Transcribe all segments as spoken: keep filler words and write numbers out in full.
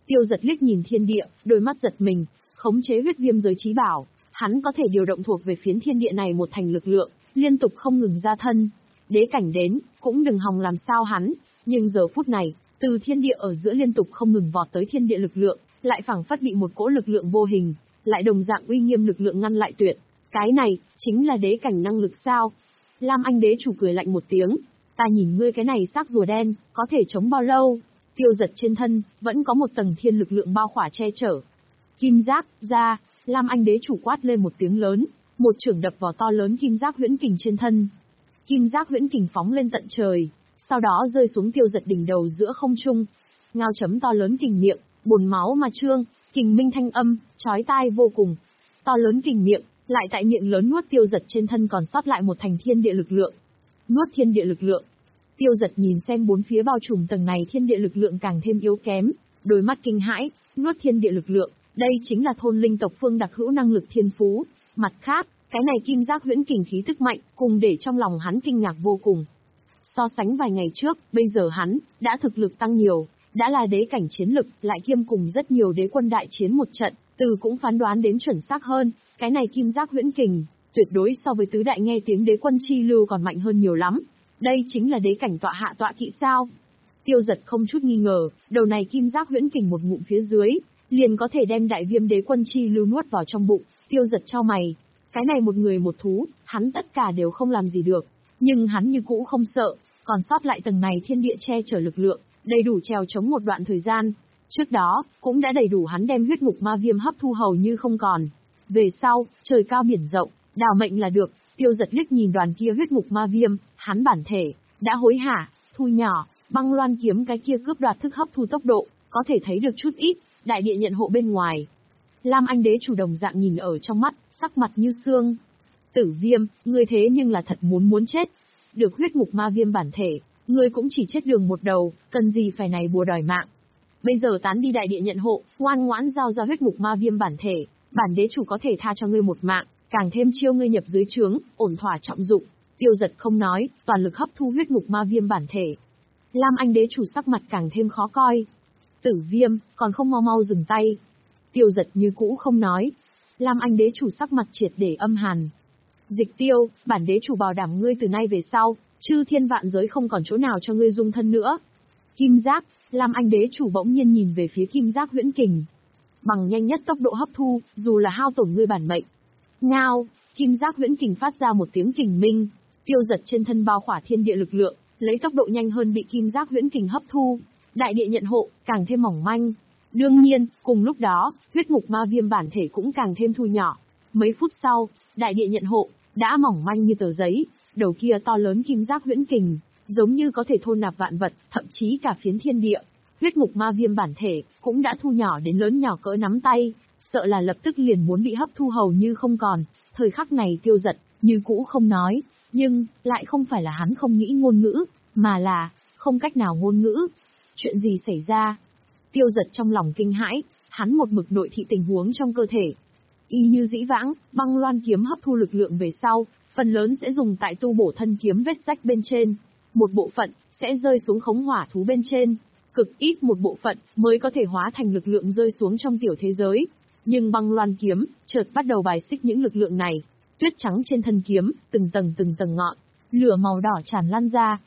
Tiêu Giật liếc nhìn thiên địa, đôi mắt giật mình, khống chế huyết viêm giới trí bảo, hắn có thể điều động thuộc về phiến thiên địa này một thành lực lượng, liên tục không ngừng ra thân. Đế cảnh đến, cũng đừng hòng làm sao hắn, nhưng giờ phút này, từ thiên địa ở giữa liên tục không ngừng vọt tới thiên địa lực lượng, lại phảng phất bị một cỗ lực lượng vô hình, lại đồng dạng uy nghiêm lực lượng ngăn lại tuyệt. Cái này, chính là đế cảnh năng lực sao? Lam Anh đế chủ cười lạnh một tiếng, ta nhìn ngươi cái này xác rùa đen, có thể chống bao lâu? Tiêu Giật trên thân, vẫn có một tầng thiên lực lượng bao khỏa che chở. Kim giác, ra, Lam Anh đế chủ quát lên một tiếng lớn, một chưởng đập vào to lớn kim giác huyễn kình trên thân. Kim giác huyễn kình phóng lên tận trời, sau đó rơi xuống Tiêu Giật đỉnh đầu giữa không trung. Ngao chấm to lớn kình miệng, bồn máu mà trương, kình minh thanh âm, chói tai vô cùng. To lớn kình miệng, lại tại miệng lớn nuốt Tiêu Giật trên thân còn sót lại một thành thiên địa lực lượng. Nuốt thiên địa lực lượng. Tiêu Giật nhìn xem bốn phía bao trùm tầng này thiên địa lực lượng càng thêm yếu kém, đôi mắt kinh hãi, nuốt thiên địa lực lượng, đây chính là thôn linh tộc phương đặc hữu năng lực thiên phú. Mặt khác, cái này kim giác huyễn kình khí tức mạnh, cùng để trong lòng hắn kinh ngạc vô cùng. So sánh vài ngày trước, bây giờ hắn đã thực lực tăng nhiều, đã là đế cảnh chiến lực, lại kiêm cùng rất nhiều đế quân đại chiến một trận, từ cũng phán đoán đến chuẩn xác hơn, cái này kim giác huyễn kình, tuyệt đối so với tứ đại nghe tiếng đế quân chi lưu còn mạnh hơn nhiều lắm. Đây chính là đế cảnh tọa hạ tọa kỵ sao? Tiêu Giật không chút nghi ngờ, đầu này kim giác huyễn kình một ngụm phía dưới, liền có thể đem đại viêm đế quân chi lưu nuốt vào trong bụng. Tiêu Giật chau mày, cái này một người một thú, hắn tất cả đều không làm gì được, nhưng hắn như cũ không sợ, còn sót lại tầng này thiên địa che chở lực lượng, đầy đủ trèo chống một đoạn thời gian. Trước đó, cũng đã đầy đủ hắn đem huyết ngục ma viêm hấp thu hầu như không còn. Về sau, trời cao biển rộng, đào mệnh là được. Tiêu Giật liếc nhìn đoàn kia huyết ngục ma viêm, hắn bản thể đã hối hả, thu nhỏ, băng loan kiếm cái kia cướp đoạt thức hấp thu tốc độ, có thể thấy được chút ít, đại địa nhận hộ bên ngoài. Lam Anh đế chủ đồng dạng nhìn ở trong mắt, sắc mặt như xương. Tử Viêm, ngươi thế nhưng là thật muốn muốn chết. Được huyết ngục ma viêm bản thể, ngươi cũng chỉ chết đường một đầu, cần gì phải này bùa đòi mạng. Bây giờ tán đi đại địa nhận hộ, ngoan ngoãn giao ra huyết ngục ma viêm bản thể, bản đế chủ có thể tha cho ngươi một mạng, càng thêm chiêu ngươi nhập dưới trướng, ổn thỏa trọng dụng. Tiêu Giật không nói, toàn lực hấp thu huyết ngục ma viêm bản thể. Lam Anh đế chủ sắc mặt càng thêm khó coi. Tử Viêm, còn không mau mau dừng tay. Tiêu Giật như cũ không nói. Lam Anh đế chủ sắc mặt triệt để âm hàn. Dịch Tiêu, bản đế chủ bảo đảm ngươi từ nay về sau, chư thiên vạn giới không còn chỗ nào cho ngươi dung thân nữa. Kim giác, Lam Anh đế chủ bỗng nhiên nhìn về phía kim giác huyễn kình. Bằng nhanh nhất tốc độ hấp thu, dù là hao tổn ngươi bản mệnh. Ngao, kim giác huyễn kình phát ra một tiếng kình minh. Tiêu Giật trên thân bao khỏa thiên địa lực lượng, lấy tốc độ nhanh hơn bị kim giác huyễn kình hấp thu. Đại địa nhận hộ, càng thêm mỏng manh. Đương nhiên, cùng lúc đó, huyết ngục ma viêm bản thể cũng càng thêm thu nhỏ. Mấy phút sau, đại địa nhận hộ, đã mỏng manh như tờ giấy, đầu kia to lớn kim giác huyễn kình, giống như có thể thôn nạp vạn vật, thậm chí cả phiến thiên địa. Huyết ngục ma viêm bản thể, cũng đã thu nhỏ đến lớn nhỏ cỡ nắm tay, sợ là lập tức liền muốn bị hấp thu hầu như không còn. Thời khắc này Tiêu Giật, như cũ không nói, nhưng, lại không phải là hắn không nghĩ ngôn ngữ, mà là, không cách nào ngôn ngữ. Chuyện gì xảy ra? Tiêu Giật trong lòng kinh hãi, hắn một mực nội thị tình huống trong cơ thể. Y như dĩ vãng, băng loan kiếm hấp thu lực lượng về sau, phần lớn sẽ dùng tại tu bổ thân kiếm vết rách bên trên. Một bộ phận, sẽ rơi xuống khống hỏa thú bên trên. Cực ít một bộ phận, mới có thể hóa thành lực lượng rơi xuống trong tiểu thế giới. Nhưng băng loan kiếm, chợt bắt đầu bài xích những lực lượng này. Tuyết trắng trên thân kiếm, từng tầng từng tầng ngọn, lửa màu đỏ tràn lan ra.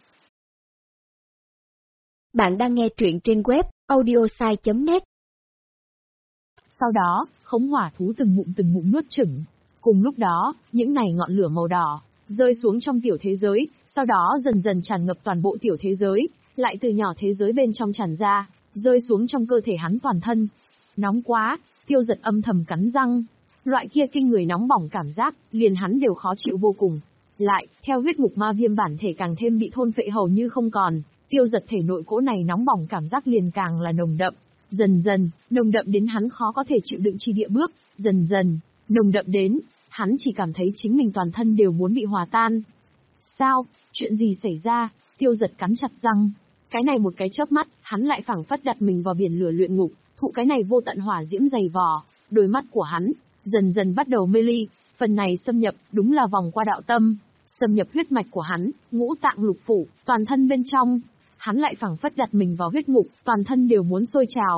Bạn đang nghe truyện trên web audiosai chấm net. Sau đó, khống hỏa thú từng ngụm từng ngụm nuốt chửng. Cùng lúc đó, những này ngọn lửa màu đỏ, rơi xuống trong tiểu thế giới, sau đó dần dần tràn ngập toàn bộ tiểu thế giới, lại từ nhỏ thế giới bên trong tràn ra, rơi xuống trong cơ thể hắn toàn thân. Nóng quá, Tiêu Giật âm thầm cắn răng. Loại kia kinh người nóng bỏng cảm giác, liền hắn đều khó chịu vô cùng. Lại, theo huyết ngục ma viêm bản thể càng thêm bị thôn phệ hầu như không còn, Tiêu Giật thể nội cỗ này nóng bỏng cảm giác liền càng là nồng đậm. Dần dần, nồng đậm đến hắn khó có thể chịu đựng chi địa bước, dần dần, nồng đậm đến, hắn chỉ cảm thấy chính mình toàn thân đều muốn bị hòa tan. Sao, chuyện gì xảy ra? Tiêu Giật cắn chặt răng. Cái này một cái chớp mắt, hắn lại phảng phất đặt mình vào biển lửa luyện ngục, thụ cái này vô tận hỏa diễm dày vò, đôi mắt của hắn dần dần bắt đầu mê ly, phần này xâm nhập, đúng là vòng qua đạo tâm, xâm nhập huyết mạch của hắn, ngũ tạng lục phủ, toàn thân bên trong. Hắn lại phảng phất đặt mình vào huyết ngục, toàn thân đều muốn sôi trào.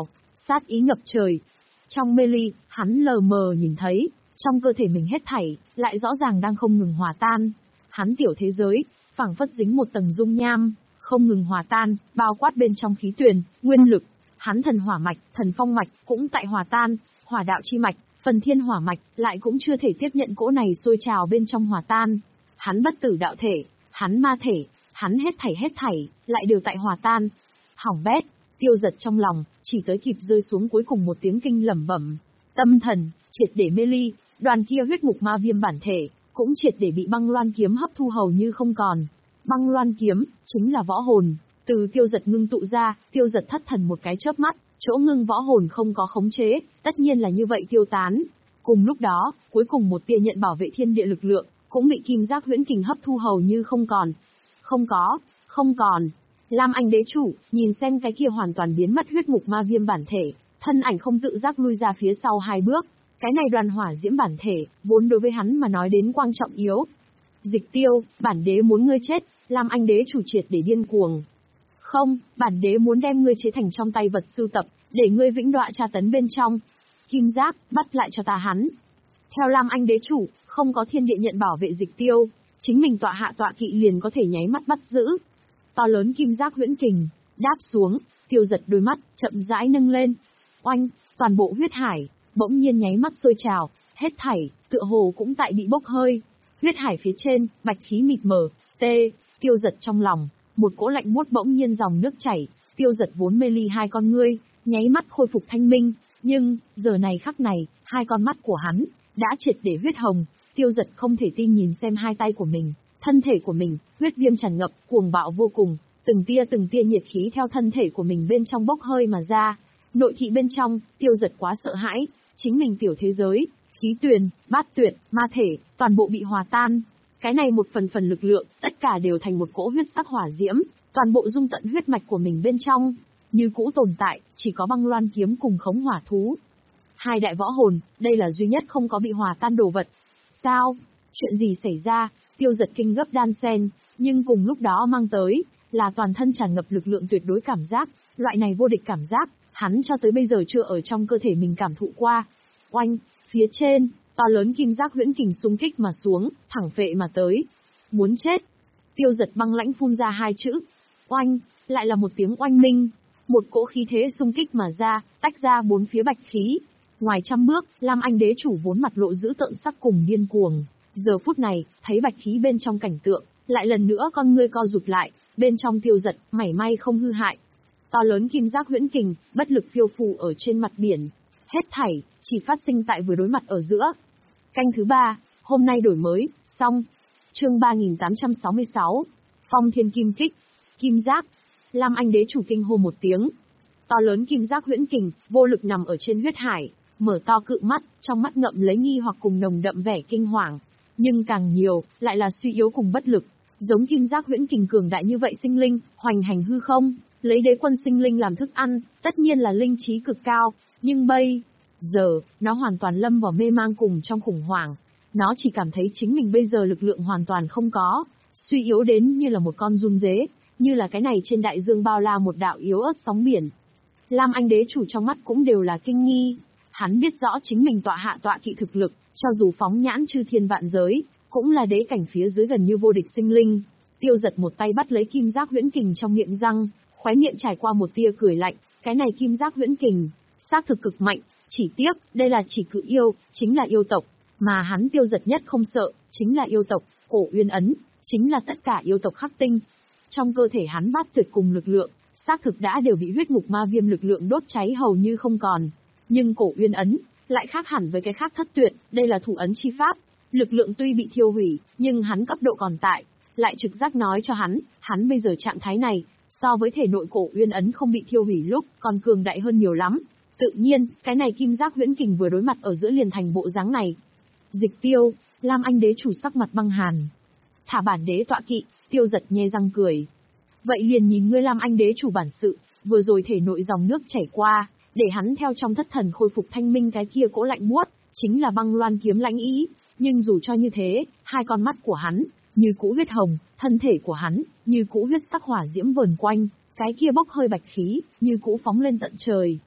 sát ý ngập trời. Trong mê ly, hắn lờ mờ nhìn thấy, trong cơ thể mình hết thảy, lại rõ ràng đang không ngừng hòa tan. Hắn tiểu thế giới, phảng phất dính một tầng dung nham, không ngừng hòa tan, bao quát bên trong khí tuyền, nguyên lực. Hắn thần hỏa mạch, thần phong mạch, cũng tại hòa tan, hỏa đạo chi mạch, phần thiên hỏa mạch, lại cũng chưa thể tiếp nhận cỗ này sôi trào bên trong hòa tan. Hắn bất tử đạo thể, hắn ma thể, hắn hết thảy hết thảy, lại đều tại hòa tan. Hỏng bét, Tiêu Giật trong lòng, chỉ tới kịp rơi xuống cuối cùng một tiếng kinh lẩm bẩm. Tâm thần, triệt để mê ly, đoàn kia huyết ngục ma viêm bản thể, cũng triệt để bị băng loan kiếm hấp thu hầu như không còn. Băng loan kiếm, chính là võ hồn, từ Tiêu Giật ngưng tụ ra, Tiêu Giật thất thần một cái chớp mắt, chỗ ngưng võ hồn không có khống chế, tất nhiên là như vậy tiêu tán. Cùng lúc đó, cuối cùng một tia nhận bảo vệ thiên địa lực lượng, cũng bị kim giác huyễn kình hấp thu hầu như không còn. Không có, không còn. Lam Anh đế chủ, nhìn xem cái kia hoàn toàn biến mất huyết ngục ma viêm bản thể, thân ảnh không tự giác lui ra phía sau hai bước. Cái này đoàn hỏa diễm bản thể, vốn đối với hắn mà nói đến quan trọng yếu. Dịch Tiêu, bản đế muốn ngươi chết, Lam Anh đế chủ triệt để điên cuồng. Không, bản đế muốn đem ngươi chế thành trong tay vật sưu tập, để ngươi vĩnh đọa tra tấn bên trong. Kim giác, bắt lại cho ta hắn. Theo Lam Anh đế chủ, không có thiên địa nhận bảo vệ Dịch Tiêu, chính mình tọa hạ tọa kỵ liền có thể nháy mắt bắt giữ. To lớn kim giác huyễn kình, đáp xuống, Tiêu Giật đôi mắt, chậm rãi nâng lên. Oanh, toàn bộ huyết hải, bỗng nhiên nháy mắt sôi trào, hết thảy, tựa hồ cũng tại bị bốc hơi. Huyết hải phía trên, bạch khí mịt mờ, tê, Tiêu Giật trong lòng, một cỗ lạnh buốt bỗng nhiên dòng nước chảy, Tiêu Giật vốn mê ly hai con ngươi, nháy mắt khôi phục thanh minh, nhưng, giờ này khắc này, hai con mắt của hắn, đã triệt để huyết hồng, Tiêu Giật không thể tin nhìn xem hai tay của mình, thân thể của mình, huyết viêm tràn ngập, cuồng bạo vô cùng, từng tia từng tia nhiệt khí theo thân thể của mình bên trong bốc hơi mà ra. Nội thị bên trong, Tiêu Giật quá sợ hãi, chính mình tiểu thế giới, khí tuyền, bát tuyệt, ma thể, toàn bộ bị hòa tan. Cái này một phần phần lực lượng, tất cả đều thành một cỗ huyết sắc hỏa diễm, toàn bộ dung tận huyết mạch của mình bên trong, như cũ tồn tại, chỉ có băng loan kiếm cùng khống hỏa thú. Hai đại võ hồn, đây là duy nhất không có bị hòa tan đồ vật. Sao? Chuyện gì xảy ra? Tiêu Giật kinh gấp đan sen, nhưng cùng lúc đó mang tới, là toàn thân tràn ngập lực lượng tuyệt đối cảm giác, loại này vô địch cảm giác, hắn cho tới bây giờ chưa ở trong cơ thể mình cảm thụ qua. Oanh, phía trên, to lớn kim giác huyễn kình xung kích mà xuống, thẳng phệ mà tới. Muốn chết. Tiêu Giật băng lãnh phun ra hai chữ. Oanh, lại là một tiếng oanh minh. Một cỗ khí thế xung kích mà ra, tách ra bốn phía bạch khí. Ngoài trăm bước, Lam Anh đế chủ vốn mặt lộ dữ tợn sắc cùng điên cuồng. Giờ phút này, thấy bạch khí bên trong cảnh tượng, lại lần nữa con ngươi co rụt lại, bên trong Tiêu Giật, mảy may không hư hại. To lớn kim giác huyễn kình, bất lực phiêu phù ở trên mặt biển. Hết thảy, chỉ phát sinh tại vừa đối mặt ở giữa. Canh thứ ba, hôm nay đổi mới, xong. Chương ba nghìn tám trăm sáu mươi sáu, Phong Thiên Kim Kích, Kim Giác. Lam Anh đế chủ kinh hô một tiếng. To lớn kim giác huyễn kình, vô lực nằm ở trên huyết hải, mở to cự mắt, trong mắt ngậm lấy nghi hoặc cùng nồng đậm vẻ kinh hoàng. Nhưng càng nhiều, lại là suy yếu cùng bất lực. Giống kim giác huyễn kình cường đại như vậy sinh linh, hoành hành hư không, lấy đế quân sinh linh làm thức ăn, tất nhiên là linh trí cực cao, nhưng bây giờ, nó hoàn toàn lâm vào mê mang cùng trong khủng hoảng. Nó chỉ cảm thấy chính mình bây giờ lực lượng hoàn toàn không có, suy yếu đến như là một con giun dế, như là cái này trên đại dương bao la một đạo yếu ớt sóng biển. Lam Anh đế chủ trong mắt cũng đều là kinh nghi. Hắn biết rõ chính mình tọa hạ tọa kỵ thực lực, cho dù phóng nhãn chư thiên vạn giới, cũng là đế cảnh phía dưới gần như vô địch sinh linh. Tiêu Giật một tay bắt lấy kim giác huyễn kình trong miệng răng, khóe miệng trải qua một tia cười lạnh, cái này kim giác huyễn kình, xác thực cực mạnh, chỉ tiếc, đây là chỉ cự yêu, chính là yêu tộc, mà hắn Tiêu Giật nhất không sợ, chính là yêu tộc, cổ uyên ấn, chính là tất cả yêu tộc khắc tinh. Trong cơ thể hắn bát tuyệt cùng lực lượng, xác thực đã đều bị huyết ngục ma viêm lực lượng đốt cháy hầu như không còn. Nhưng cổ uyên ấn, lại khác hẳn với cái khác thất tuyệt, đây là thủ ấn chi pháp, lực lượng tuy bị thiêu hủy, nhưng hắn cấp độ còn tại, lại trực giác nói cho hắn, hắn bây giờ trạng thái này, so với thể nội cổ uyên ấn không bị thiêu hủy lúc, còn cường đại hơn nhiều lắm. Tự nhiên, cái này kim giác huyễn kình vừa đối mặt ở giữa liền thành bộ dáng này. Dịch Tiêu, Lam Anh đế chủ sắc mặt băng hàn. Thả bản đế tọa kỵ, Tiêu Giật nhe răng cười. Vậy liền nhìn ngươi Lam Anh đế chủ bản sự, vừa rồi thể nội dòng nước chảy qua, để hắn theo trong thất thần khôi phục thanh minh cái kia cỗ lạnh buốt, chính là băng loan kiếm lãnh ý, nhưng dù cho như thế, hai con mắt của hắn, như cũ huyết hồng, thân thể của hắn, như cũ huyết sắc hỏa diễm vờn quanh, cái kia bốc hơi bạch khí, như cũ phóng lên tận trời.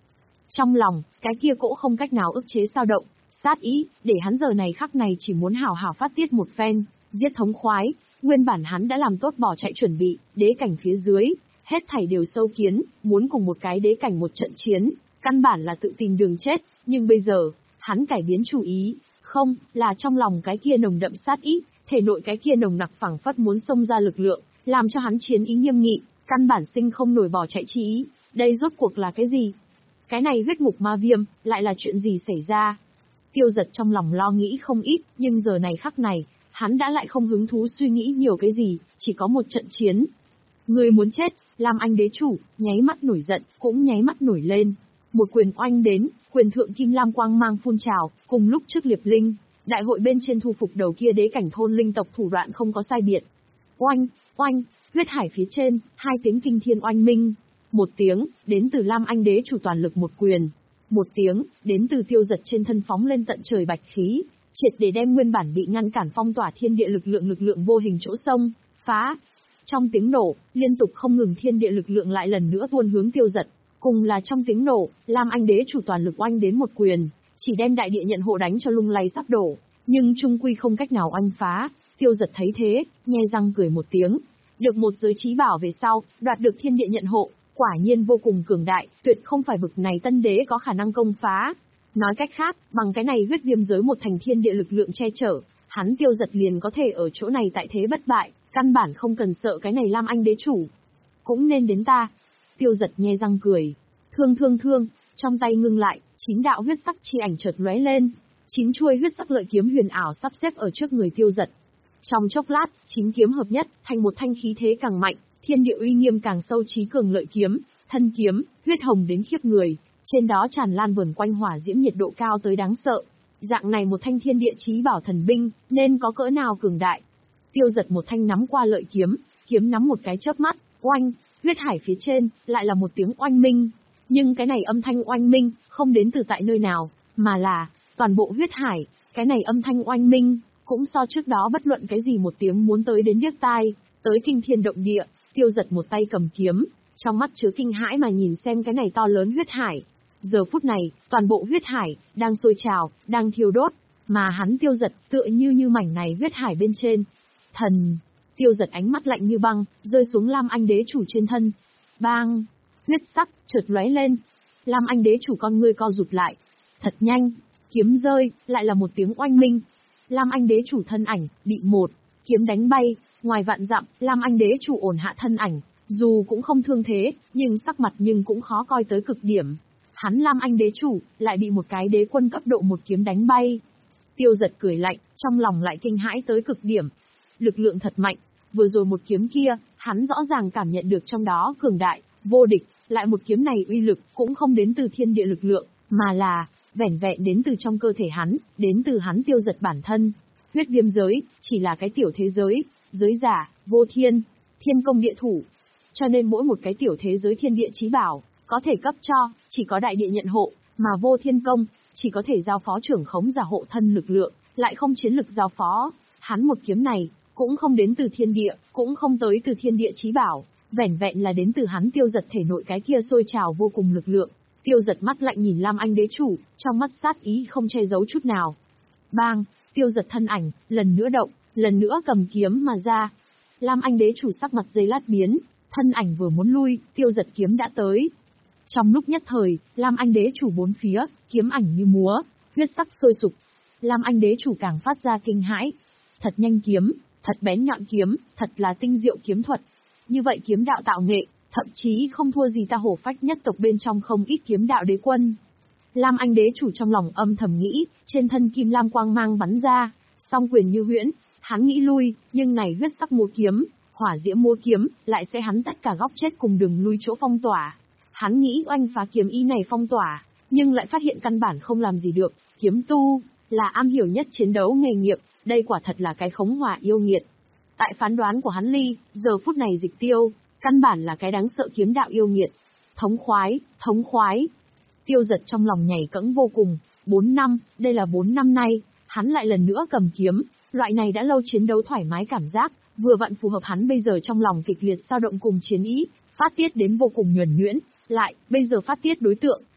Trong lòng, cái kia cỗ không cách nào ức chế sao động, sát ý, để hắn giờ này khắc này chỉ muốn hào hào phát tiết một phen, giết thống khoái. Nguyên bản hắn đã làm tốt bỏ chạy chuẩn bị, đế cảnh phía dưới, hết thảy đều sâu kiến, muốn cùng một cái đế cảnh một trận chiến, căn bản là tự tìm đường chết, nhưng bây giờ, hắn cải biến chủ ý, không, là trong lòng cái kia nồng đậm sát ý, thể nội cái kia nồng nặc phảng phất muốn xông ra lực lượng, làm cho hắn chiến ý nghiêm nghị, căn bản sinh không nổi bỏ chạy chi ý, đây rốt cuộc là cái gì? Cái này huyết ngục ma viêm, lại là chuyện gì xảy ra? Tiêu Giật trong lòng lo nghĩ không ít, nhưng giờ này khắc này, hắn đã lại không hứng thú suy nghĩ nhiều cái gì, chỉ có một trận chiến. Người muốn chết, Lam Anh đế chủ, nháy mắt nổi giận, cũng nháy mắt nổi lên. Một quyền oanh đến, quyền thượng kim lam quang mang phun trào, cùng lúc trước liệp linh, đại hội bên trên thu phục đầu kia đế cảnh thôn linh tộc thủ đoạn không có sai biệt. Oanh, oanh, huyết hải phía trên, hai tiếng kinh thiên oanh minh. Một tiếng, đến từ Lam Anh đế chủ toàn lực một quyền. Một tiếng, đến từ Tiêu Giật trên thân phóng lên tận trời bạch khí, triệt để đem nguyên bản bị ngăn cản phong tỏa thiên địa lực lượng lực lượng vô hình chỗ sông, phá. Trong tiếng nổ, liên tục không ngừng thiên địa lực lượng lại lần nữa tuôn hướng Tiêu Giật. Cùng là trong tiếng nổ, Lam Anh đế chủ toàn lực oanh đến một quyền, chỉ đem đại địa nhận hộ đánh cho lung lay sắp đổ, nhưng trung quy không cách nào oanh phá. Tiêu Giật thấy thế, nhe răng cười một tiếng, được một giới trí bảo về sau, đoạt được thiên địa nhận hộ, quả nhiên vô cùng cường đại, tuyệt không phải bực này tân đế có khả năng công phá. Nói cách khác, bằng cái này huyết viêm giới một thành thiên địa lực lượng che chở, hắn Tiêu Giật liền có thể ở chỗ này tại thế bất bại, căn bản không cần sợ cái này Lam Anh đế chủ. Cũng nên đến ta. Tiêu Giật nhe răng cười. Thương thương thương, trong tay ngưng lại, chín đạo huyết sắc chi ảnh chợt lóe lên. Chín chuôi huyết sắc lợi kiếm huyền ảo sắp xếp ở trước người Tiêu Giật. Trong chốc lát, chín kiếm hợp nhất, thành một thanh khí thế càng mạnh, thiên địa uy nghiêm càng sâu trí cường lợi kiếm, thân kiếm, huyết hồng đến khiếp người, trên đó tràn lan vườn quanh hỏa diễm nhiệt độ cao tới đáng sợ. Dạng này một thanh thiên địa chí bảo thần binh, nên có cỡ nào cường đại. Tiêu Giật một thanh nắm qua lợi kiếm, kiếm nắm một cái chớp mắt, oanh, huyết hải phía trên, lại là một tiếng oanh minh. Nhưng cái này âm thanh oanh minh, không đến từ tại nơi nào, mà là, toàn bộ huyết hải, cái này âm thanh oanh minh, cũng so trước đó bất luận cái gì một tiếng muốn tới đến điếc tai, tới kinh thiên động địa. Tiêu Giật một tay cầm kiếm, trong mắt chứa kinh hãi mà nhìn xem cái này to lớn huyết hải. Giờ phút này, toàn bộ huyết hải, đang sôi trào, đang thiêu đốt, mà hắn Tiêu Giật tựa như như mảnh này huyết hải bên trên. Thần, Tiêu Giật ánh mắt lạnh như băng, rơi xuống Lam Anh đế chủ trên thân. Bang, huyết sắc, chợt lóe lên. Lam Anh đế chủ con ngươi co rụt lại. Thật nhanh, kiếm rơi, lại là một tiếng oanh minh. Lam Anh đế chủ thân ảnh, bị một kiếm đánh bay, ngoài vạn dặm, Lam Anh đế chủ ổn hạ thân ảnh, dù cũng không thương thế, nhưng sắc mặt nhưng cũng khó coi tới cực điểm. Hắn Lam Anh đế chủ, lại bị một cái đế quân cấp độ một kiếm đánh bay. Tiêu Giật cười lạnh, trong lòng lại kinh hãi tới cực điểm. Lực lượng thật mạnh, vừa rồi một kiếm kia, hắn rõ ràng cảm nhận được trong đó cường đại, vô địch, lại một kiếm này uy lực cũng không đến từ thiên địa lực lượng, mà là vẻn vẹn đến từ trong cơ thể hắn, đến từ hắn Tiêu Giật bản thân. Huyết viêm giới, chỉ là cái tiểu thế giới, giới giả, vô thiên, thiên công địa thủ. Cho nên mỗi một cái tiểu thế giới thiên địa chí bảo, có thể cấp cho, chỉ có đại địa nhận hộ, mà vô thiên công, chỉ có thể giao phó trưởng khống giả hộ thân lực lượng, lại không chiến lực giao phó. Hắn một kiếm này, cũng không đến từ thiên địa, cũng không tới từ thiên địa chí bảo, vẻn vẹn là đến từ hắn Tiêu Giật thể nội cái kia sôi trào vô cùng lực lượng. Tiêu Giật mắt lạnh nhìn Lam Anh đế chủ, trong mắt sát ý không che giấu chút nào. Bang, Tiêu Giật thân ảnh, lần nữa động, lần nữa cầm kiếm mà ra. Lam Anh đế chủ sắc mặt giây lát biến, thân ảnh vừa muốn lui, Tiêu Giật kiếm đã tới. Trong lúc nhất thời, Lam Anh đế chủ bốn phía, kiếm ảnh như múa, huyết sắc sôi sục. Lam Anh đế chủ càng phát ra kinh hãi. Thật nhanh kiếm, thật bén nhọn kiếm, thật là tinh diệu kiếm thuật. Như vậy kiếm đạo tạo nghệ, thậm chí không thua gì ta Hổ Phách nhất tộc bên trong không ít kiếm đạo đế quân. Lam Anh đế chủ trong lòng âm thầm nghĩ, trên thân kim lam quang mang bắn ra, song quyền như huyễn, hắn nghĩ lui, nhưng này huyết sắc múa kiếm, hỏa diễm múa kiếm, lại sẽ hắn tất cả góc chết cùng đường lui chỗ phong tỏa. Hắn nghĩ oanh phá kiếm ý này phong tỏa, nhưng lại phát hiện căn bản không làm gì được, kiếm tu, là am hiểu nhất chiến đấu nghề nghiệp, đây quả thật là cái khống hỏa yêu nghiệt. Tại phán đoán của hắn Ly, giờ phút này Dịch Tiêu, căn bản là cái đáng sợ kiếm đạo yêu nghiệt. Thống khoái, thống khoái. Tiêu Giật trong lòng nhảy cẫng vô cùng, bốn năm, đây là bốn năm nay, hắn lại lần nữa cầm kiếm, loại này đã lâu chiến đấu thoải mái cảm giác, vừa vặn phù hợp hắn bây giờ trong lòng kịch liệt dao động cùng chiến ý, phát tiết đến vô cùng nhuần nhuyễn, lại, bây giờ phát tiết đối tượng,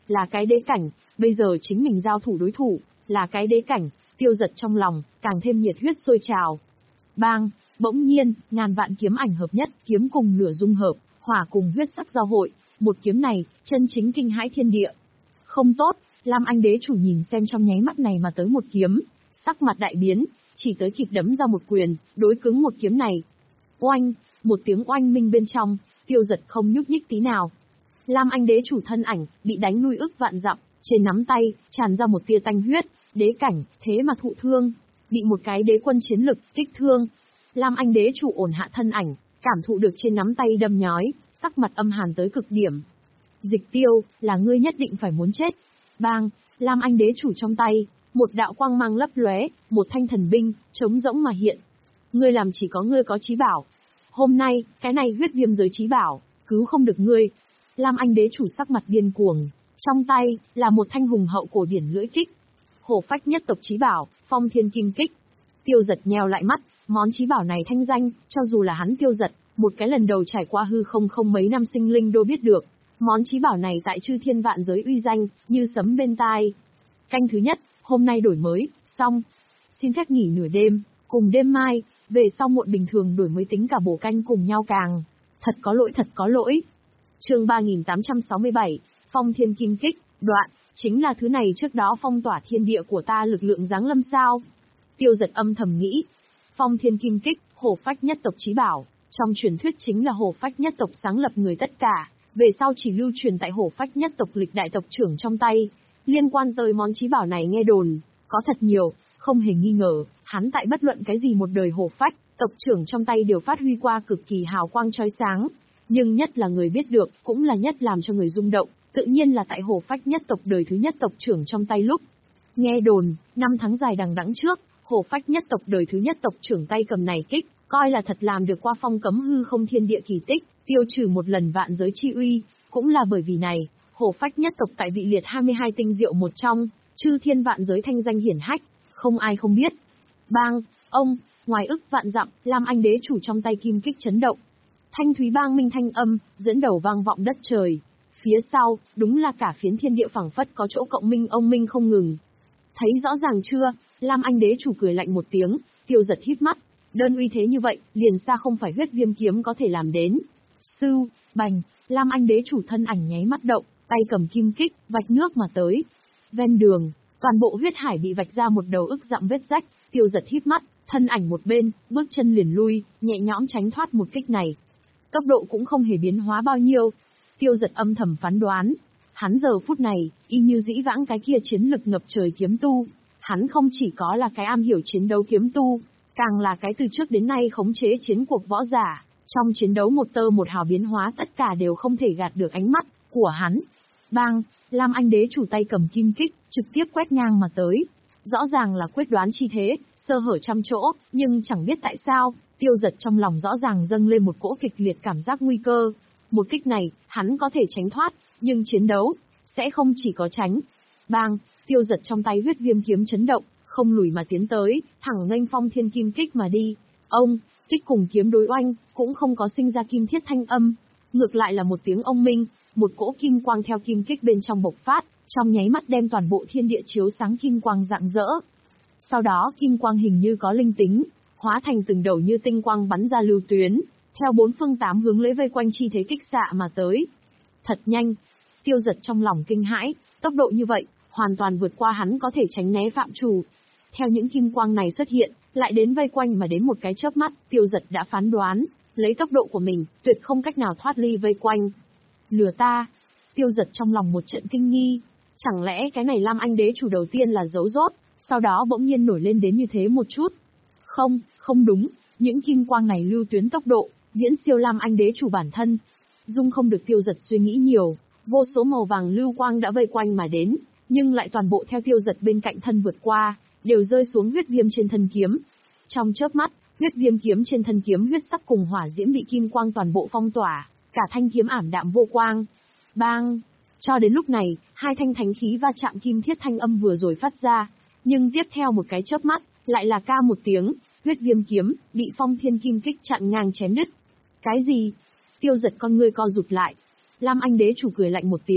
là cái đế cảnh, bây giờ chính mình giao thủ đối thủ, là cái đế cảnh, Tiêu Giật trong lòng, càng thêm nhiệt huyết sôi trào. Bang, bỗng nhiên, ngàn vạn kiếm ảnh hợp nhất, kiếm cùng lửa dung hợp, hỏa cùng huyết sắc giao hội, một kiếm này, chân chính kinh hãi thiên địa. Không tốt, Lam Anh đế chủ nhìn xem trong nháy mắt này mà tới một kiếm, sắc mặt đại biến, chỉ tới kịp đấm ra một quyền, đối cứng một kiếm này. Oanh, một tiếng oanh minh bên trong, Tiêu Giật không nhúc nhích tí nào. Lam Anh đế chủ thân ảnh, bị đánh lui ức vạn dặm, trên nắm tay, tràn ra một tia tanh huyết, đế cảnh, thế mà thụ thương, bị một cái đế quân chiến lực, kích thương. Lam Anh đế chủ ổn hạ thân ảnh, cảm thụ được trên nắm tay đâm nhói, sắc mặt âm hàn tới cực điểm. Dịch Tiêu, là ngươi nhất định phải muốn chết. Bang, Lam Anh đế chủ trong tay, một đạo quang mang lấp lóe, một thanh thần binh, trống rỗng mà hiện. Ngươi làm chỉ có ngươi có chí bảo. Hôm nay, cái này huyết viêm giới chí bảo, cứu không được ngươi. Lam Anh đế chủ sắc mặt điên cuồng, trong tay, là một thanh hùng hậu cổ điển lưỡi kích. Hổ phách nhất tộc chí bảo, Phong Thiên Kim Kích. Tiêu Giật nheo lại mắt, món chí bảo này thanh danh, cho dù là hắn Tiêu Giật, một cái lần đầu trải qua hư không không mấy năm sinh linh đô biết được. Món chí bảo này tại chư thiên vạn giới uy danh, như sấm bên tai. Canh thứ nhất, hôm nay đổi mới, xong. Xin phép nghỉ nửa đêm, cùng đêm mai, về sau muộn bình thường đổi mới tính cả bổ canh cùng nhau càng. Thật có lỗi thật có lỗi. Chương ba nghìn tám trăm sáu mươi bảy, Phong Thiên Kim Kích, đoạn, chính là thứ này trước đó phong tỏa thiên địa của ta lực lượng giáng lâm sao? Tiêu Giật âm thầm nghĩ. Phong Thiên Kim Kích, hổ phách nhất tộc chí bảo, trong truyền thuyết chính là hổ phách nhất tộc sáng lập người tất cả, về sau chỉ lưu truyền tại hổ phách nhất tộc lịch đại tộc trưởng trong tay. Liên quan tới món chí bảo này nghe đồn, có thật nhiều, không hề nghi ngờ, hắn tại bất luận cái gì một đời hổ phách, tộc trưởng trong tay đều phát huy qua cực kỳ hào quang chói sáng. Nhưng nhất là người biết được, cũng là nhất làm cho người rung động, tự nhiên là tại hổ phách nhất tộc đời thứ nhất tộc trưởng trong tay lúc. Nghe đồn, năm tháng dài đằng đẵng trước, hổ phách nhất tộc đời thứ nhất tộc trưởng tay cầm này kích, coi là thật làm được qua phong cấm hư không thiên địa kỳ tích, tiêu trừ một lần vạn giới chi uy, cũng là bởi vì này, hổ phách nhất tộc tại vị liệt hai mươi hai tinh diệu một trong, chư thiên vạn giới thanh danh hiển hách, không ai không biết. Bang, ông, ngoài ức vạn dặm, Lam Anh đế chủ trong tay kim kích chấn động. Thanh thúy bang minh thanh âm, dẫn đầu vang vọng đất trời. Phía sau, đúng là cả phiến thiên địa phẳng phất có chỗ cộng minh ông minh không ngừng. Thấy rõ ràng chưa? Lam Anh đế chủ cười lạnh một tiếng, Tiêu Giật híp mắt. Đơn uy thế như vậy, liền xa không phải huyết viêm kiếm có thể làm đến. Sưu, bành, Lam Anh đế chủ thân ảnh nháy mắt động, tay cầm kim kích, vạch nước mà tới. Ven đường, toàn bộ huyết hải bị vạch ra một đầu ức dặm vết rách, Tiêu Giật híp mắt, thân ảnh một bên, bước chân liền lui, nhẹ nhõm tránh thoát một kích này. Tốc độ cũng không hề biến hóa bao nhiêu. Tiêu Giật âm thầm phán đoán, hắn giờ phút này, y như dĩ vãng cái kia chiến lực ngập trời kiếm tu, hắn không chỉ có là cái am hiểu chiến đấu kiếm tu, càng là cái từ trước đến nay khống chế chiến cuộc võ giả, trong chiến đấu một tơ một hào biến hóa tất cả đều không thể gạt được ánh mắt của hắn. Bang, Lam Anh đế chủ tay cầm kim kích, trực tiếp quét ngang mà tới. Rõ ràng là quyết đoán chi thế, sơ hở trăm chỗ, nhưng chẳng biết tại sao, Tiêu Giật trong lòng rõ ràng dâng lên một cỗ kịch liệt cảm giác nguy cơ. Một kích này, hắn có thể tránh thoát, nhưng chiến đấu, sẽ không chỉ có tránh. Bang, Tiêu Giật trong tay huyết viêm kiếm chấn động, không lùi mà tiến tới, thẳng nghênh Phong Thiên Kim Kích mà đi. Ông, kích cùng kiếm đối oanh, cũng không có sinh ra kim thiết thanh âm. Ngược lại là một tiếng ông minh, một cỗ kim quang theo kim kích bên trong bộc phát, trong nháy mắt đem toàn bộ thiên địa chiếu sáng kim quang rạng rỡ. Sau đó kim quang hình như có linh tính, hóa thành từng đầu như tinh quang bắn ra lưu tuyến, theo bốn phương tám hướng lấy vây quanh chi thế kích xạ mà tới. Thật nhanh, Tiêu Giật trong lòng kinh hãi, tốc độ như vậy, hoàn toàn vượt qua hắn có thể tránh né phạm trù. Theo những kim quang này xuất hiện, lại đến vây quanh mà đến một cái chớp mắt, Tiêu Giật đã phán đoán, lấy tốc độ của mình, tuyệt không cách nào thoát ly vây quanh. Lừa ta, Tiêu Giật trong lòng một trận kinh nghi, chẳng lẽ cái này Lam Anh đế chủ đầu tiên là giấu rốt, sau đó bỗng nhiên nổi lên đến như thế một chút. Không, không đúng, những kim quang này lưu tuyến tốc độ, viễn siêu Lam Anh đế chủ bản thân. Dung không được Tiêu Giật suy nghĩ nhiều, vô số màu vàng lưu quang đã vây quanh mà đến, nhưng lại toàn bộ theo Tiêu Giật bên cạnh thân vượt qua, đều rơi xuống huyết viêm trên thân kiếm. Trong chớp mắt, huyết viêm kiếm trên thân kiếm huyết sắc cùng hỏa diễm bị kim quang toàn bộ phong tỏa, cả thanh kiếm ảm đạm vô quang. Bang! Cho đến lúc này, hai thanh thánh khí va chạm kim thiết thanh âm vừa rồi phát ra, nhưng tiếp theo một cái chớp mắt, lại là ca một tiếng, huyết viêm kiếm bị Phong Thiên Kim Kích chặn ngang chém đứt. Cái gì? Tiêu Giật con ngươi co rụt lại. Lam Anh đế chủ cười lạnh một tiếng,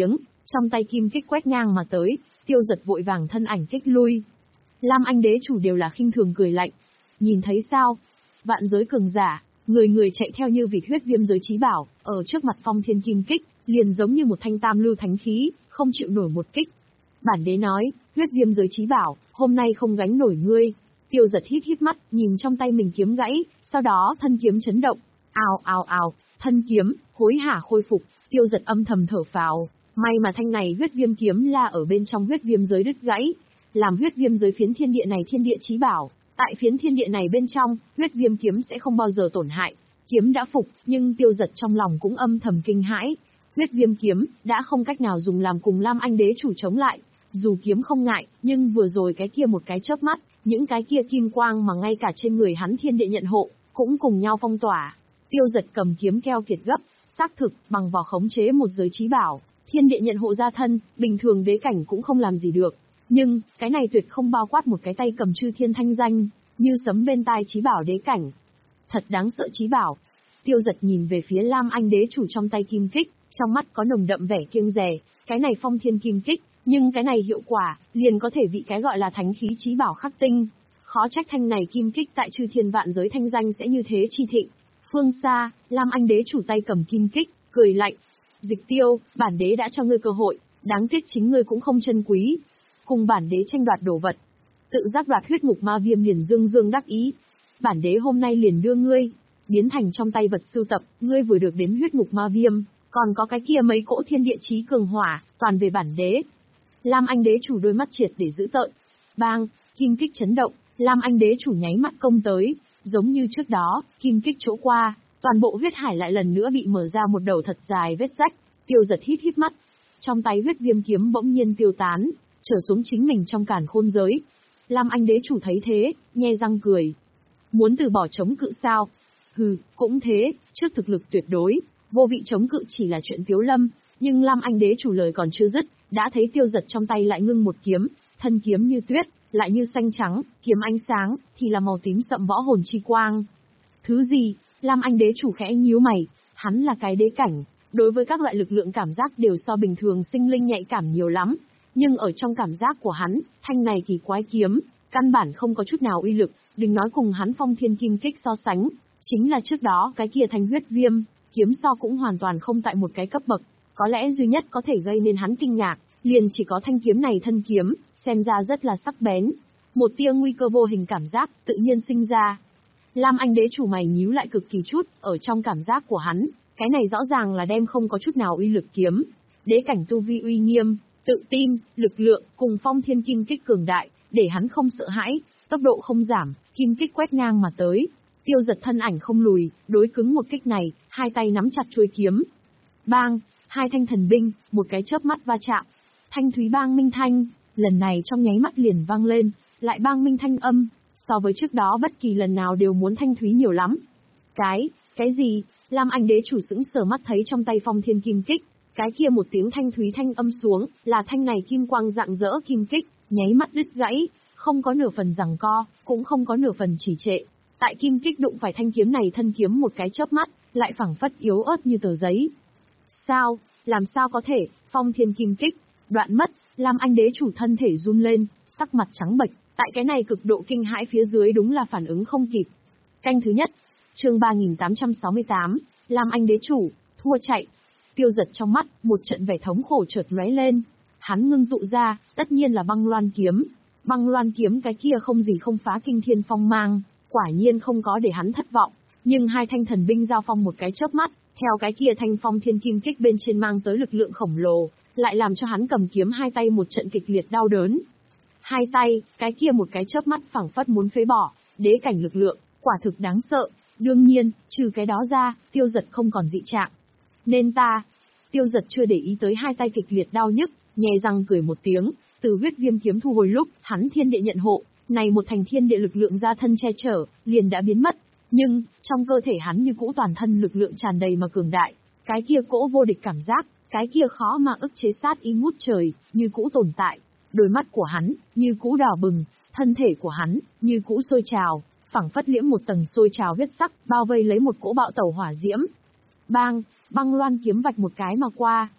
Trong tay kim kích quét ngang mà tới, Tiêu Giật vội vàng thân ảnh kích lui. Lam Anh đế chủ đều là khinh thường cười lạnh. Nhìn thấy sao? Vạn giới cường giả, người người chạy theo như vịt huyết viêm giới chí bảo, ở trước mặt Phong Thiên kim kích, liền giống như một thanh tam lưu thánh khí, không chịu nổi một kích. Bản đế nói, huyết viêm giới chí bảo, hôm nay không gánh nổi ngươi. Tiêu Giật hít hít mắt, nhìn trong tay mình kiếm gãy, sau đó thân kiếm chấn động. Ào ào ào, thân kiếm, hối hả khôi phục, Tiêu Giật âm thầm thở phào. May mà thanh này huyết viêm kiếm là ở bên trong huyết viêm giới đứt gãy. Làm huyết viêm giới phiến thiên địa này thiên địa chí bảo, tại phiến thiên địa này bên trong, huyết viêm kiếm sẽ không bao giờ tổn hại. Kiếm đã phục, nhưng Tiêu Giật trong lòng cũng âm thầm kinh hãi. Huyết viêm kiếm, đã không cách nào dùng làm cùng Lam Anh đế chủ chống lại. Dù kiếm không ngại, nhưng vừa rồi cái kia một cái chớp mắt, những cái kia kim quang mà ngay cả trên người hắn thiên địa nhận hộ, cũng cùng nhau phong tỏa. Tiêu Giật cầm kiếm keo kiệt gấp, xác thực, bằng vào khống chế một giới chí bảo, thiên địa nhận hộ ra thân, bình thường đế cảnh cũng không làm gì được. Nhưng, cái này tuyệt không bao quát một cái tay cầm chư thiên thanh danh, như sấm bên tai chí bảo đế cảnh. Thật đáng sợ chí bảo. Tiêu Giật nhìn về phía Lam Anh đế chủ trong tay kim kích, trong mắt có nồng đậm vẻ kiêng dè, cái này Phong Thiên kim kích, nhưng cái này hiệu quả, liền có thể bị cái gọi là thánh khí chí bảo khắc tinh. Khó trách thanh này kim kích tại chư thiên vạn giới thanh danh sẽ như thế chi thịnh. Phương xa, Lam Anh đế chủ tay cầm kim kích, cười lạnh. Dịch Tiêu, bản đế đã cho ngươi cơ hội, đáng tiếc chính ngươi cũng không trân quý. Cùng bản đế tranh đoạt đồ vật. Tự giác đoạt huyết ngục ma viêm liền dương dương đắc ý. Bản đế hôm nay liền đưa ngươi, biến thành trong tay vật sưu tập, ngươi vừa được đến huyết ngục ma viêm, còn có cái kia mấy cỗ thiên địa chí cường hỏa, toàn về bản đế. Lam Anh đế chủ đôi mắt triệt để giữ tợn. Bang, kim kích chấn động, Lam Anh đế chủ nháy mắt công tới, giống như trước đó, kim kích chỗ qua, toàn bộ huyết hải lại lần nữa bị mở ra một đầu thật dài vết rách. Tiêu Giật hít hít mắt, trong tay huyết viêm kiếm bỗng nhiên tiêu tán, trở xuống chính mình trong càn khôn giới. Lam Anh đế chủ thấy thế, nhe răng cười. Muốn từ bỏ chống cự sao? Hừ, cũng thế, trước thực lực tuyệt đối, vô vị chống cự chỉ là chuyện Tiếu Lâm, nhưng Lam Anh đế chủ lời còn chưa dứt, đã thấy Tiêu Giật trong tay lại ngưng một kiếm, thân kiếm như tuyết, lại như xanh trắng, kiếm ánh sáng, thì là màu tím sậm võ hồn chi quang. Thứ gì? Lam Anh đế chủ khẽ nhíu mày, hắn là cái đế cảnh, đối với các loại lực lượng cảm giác đều so bình thường sinh linh nhạy cảm nhiều lắm, nhưng ở trong cảm giác của hắn, thanh này kỳ quái kiếm, căn bản không có chút nào uy lực, đừng nói cùng hắn Phong Thiên kim kích so sánh, chính là trước đó cái kia thanh huyết viêm, kiếm so cũng hoàn toàn không tại một cái cấp bậc, có lẽ duy nhất có thể gây nên hắn kinh ngạc, liền chỉ có thanh kiếm này thân kiếm, xem ra rất là sắc bén. Một tia nguy cơ vô hình cảm giác tự nhiên sinh ra. Lam Anh đế chủ mày nhíu lại cực kỳ chút, ở trong cảm giác của hắn, cái này rõ ràng là đem không có chút nào uy lực kiếm. Đế cảnh tu vi uy nghiêm, tự tin, lực lượng, cùng Phong Thiên kim kích cường đại, để hắn không sợ hãi, tốc độ không giảm, kim kích quét ngang mà tới. Tiêu Giật thân ảnh không lùi, đối cứng một kích này, hai tay nắm chặt chuôi kiếm. Bang, hai thanh thần binh, một cái chớp mắt va chạm. Thanh thúy bang minh thanh, lần này trong nháy mắt liền vang lên, lại bang minh thanh âm, so với trước đó bất kỳ lần nào đều muốn thanh thúy nhiều lắm. Cái, cái gì? Lam Anh đế chủ sững sờ mắt thấy trong tay Phong Thiên kim kích, cái kia một tiếng thanh thúy thanh âm xuống, là thanh này kim quang rạng rỡ kim kích, nháy mắt đứt gãy, không có nửa phần giằng co, cũng không có nửa phần chỉ trệ. Tại kim kích đụng phải thanh kiếm này thân kiếm một cái chớp mắt, lại phẳng phất yếu ớt như tờ giấy. Sao? Làm sao có thể? Phong Thiên kim kích đoạn mất, Lam Anh đế chủ thân thể run lên, sắc mặt trắng bệch, tại cái này cực độ kinh hãi phía dưới đúng là phản ứng không kịp. Canh thứ nhất, chương ba nghìn tám trăm sáu mươi tám, Lam Anh đế chủ, thua chạy. Tiêu Giật trong mắt, một trận vẻ thống khổ chợt lóe lên. Hắn ngưng tụ ra, tất nhiên là băng loan kiếm. Băng loan kiếm cái kia không gì không phá kinh thiên phong mang, quả nhiên không có để hắn thất vọng. Nhưng hai thanh thần binh giao phong một cái chớp mắt, theo cái kia thanh Phong Thiên kim kích bên trên mang tới lực lượng khổng lồ, lại làm cho hắn cầm kiếm hai tay một trận kịch liệt đau đớn. Hai tay, cái kia một cái chớp mắt phẳng phất muốn phế bỏ, đế cảnh lực lượng, quả thực đáng sợ. Đương nhiên, trừ cái đó ra, Tiêu Giật không còn dị trạng. Nên ta, Tiêu Giật chưa để ý tới hai tay kịch liệt đau nhức, nhè răng cười một tiếng, từ huyết viêm kiếm thu hồi lúc, hắn thiên địa nhận hộ, này một thành thiên địa lực lượng ra thân che chở, liền đã biến mất. Nhưng, trong cơ thể hắn như cũ toàn thân lực lượng tràn đầy mà cường đại, cái kia cỗ vô địch cảm giác, cái kia khó mà ức chế sát ý ngút trời, như cũ tồn tại. Đôi mắt của hắn, như cũ đỏ bừng, thân thể của hắn, như cũ sôi trào, phẳng phất liễm một tầng sôi trào huyết sắc, bao vây lấy một cỗ bạo tẩu hỏa diễm. Bang, băng loan kiếm vạch một cái mà qua.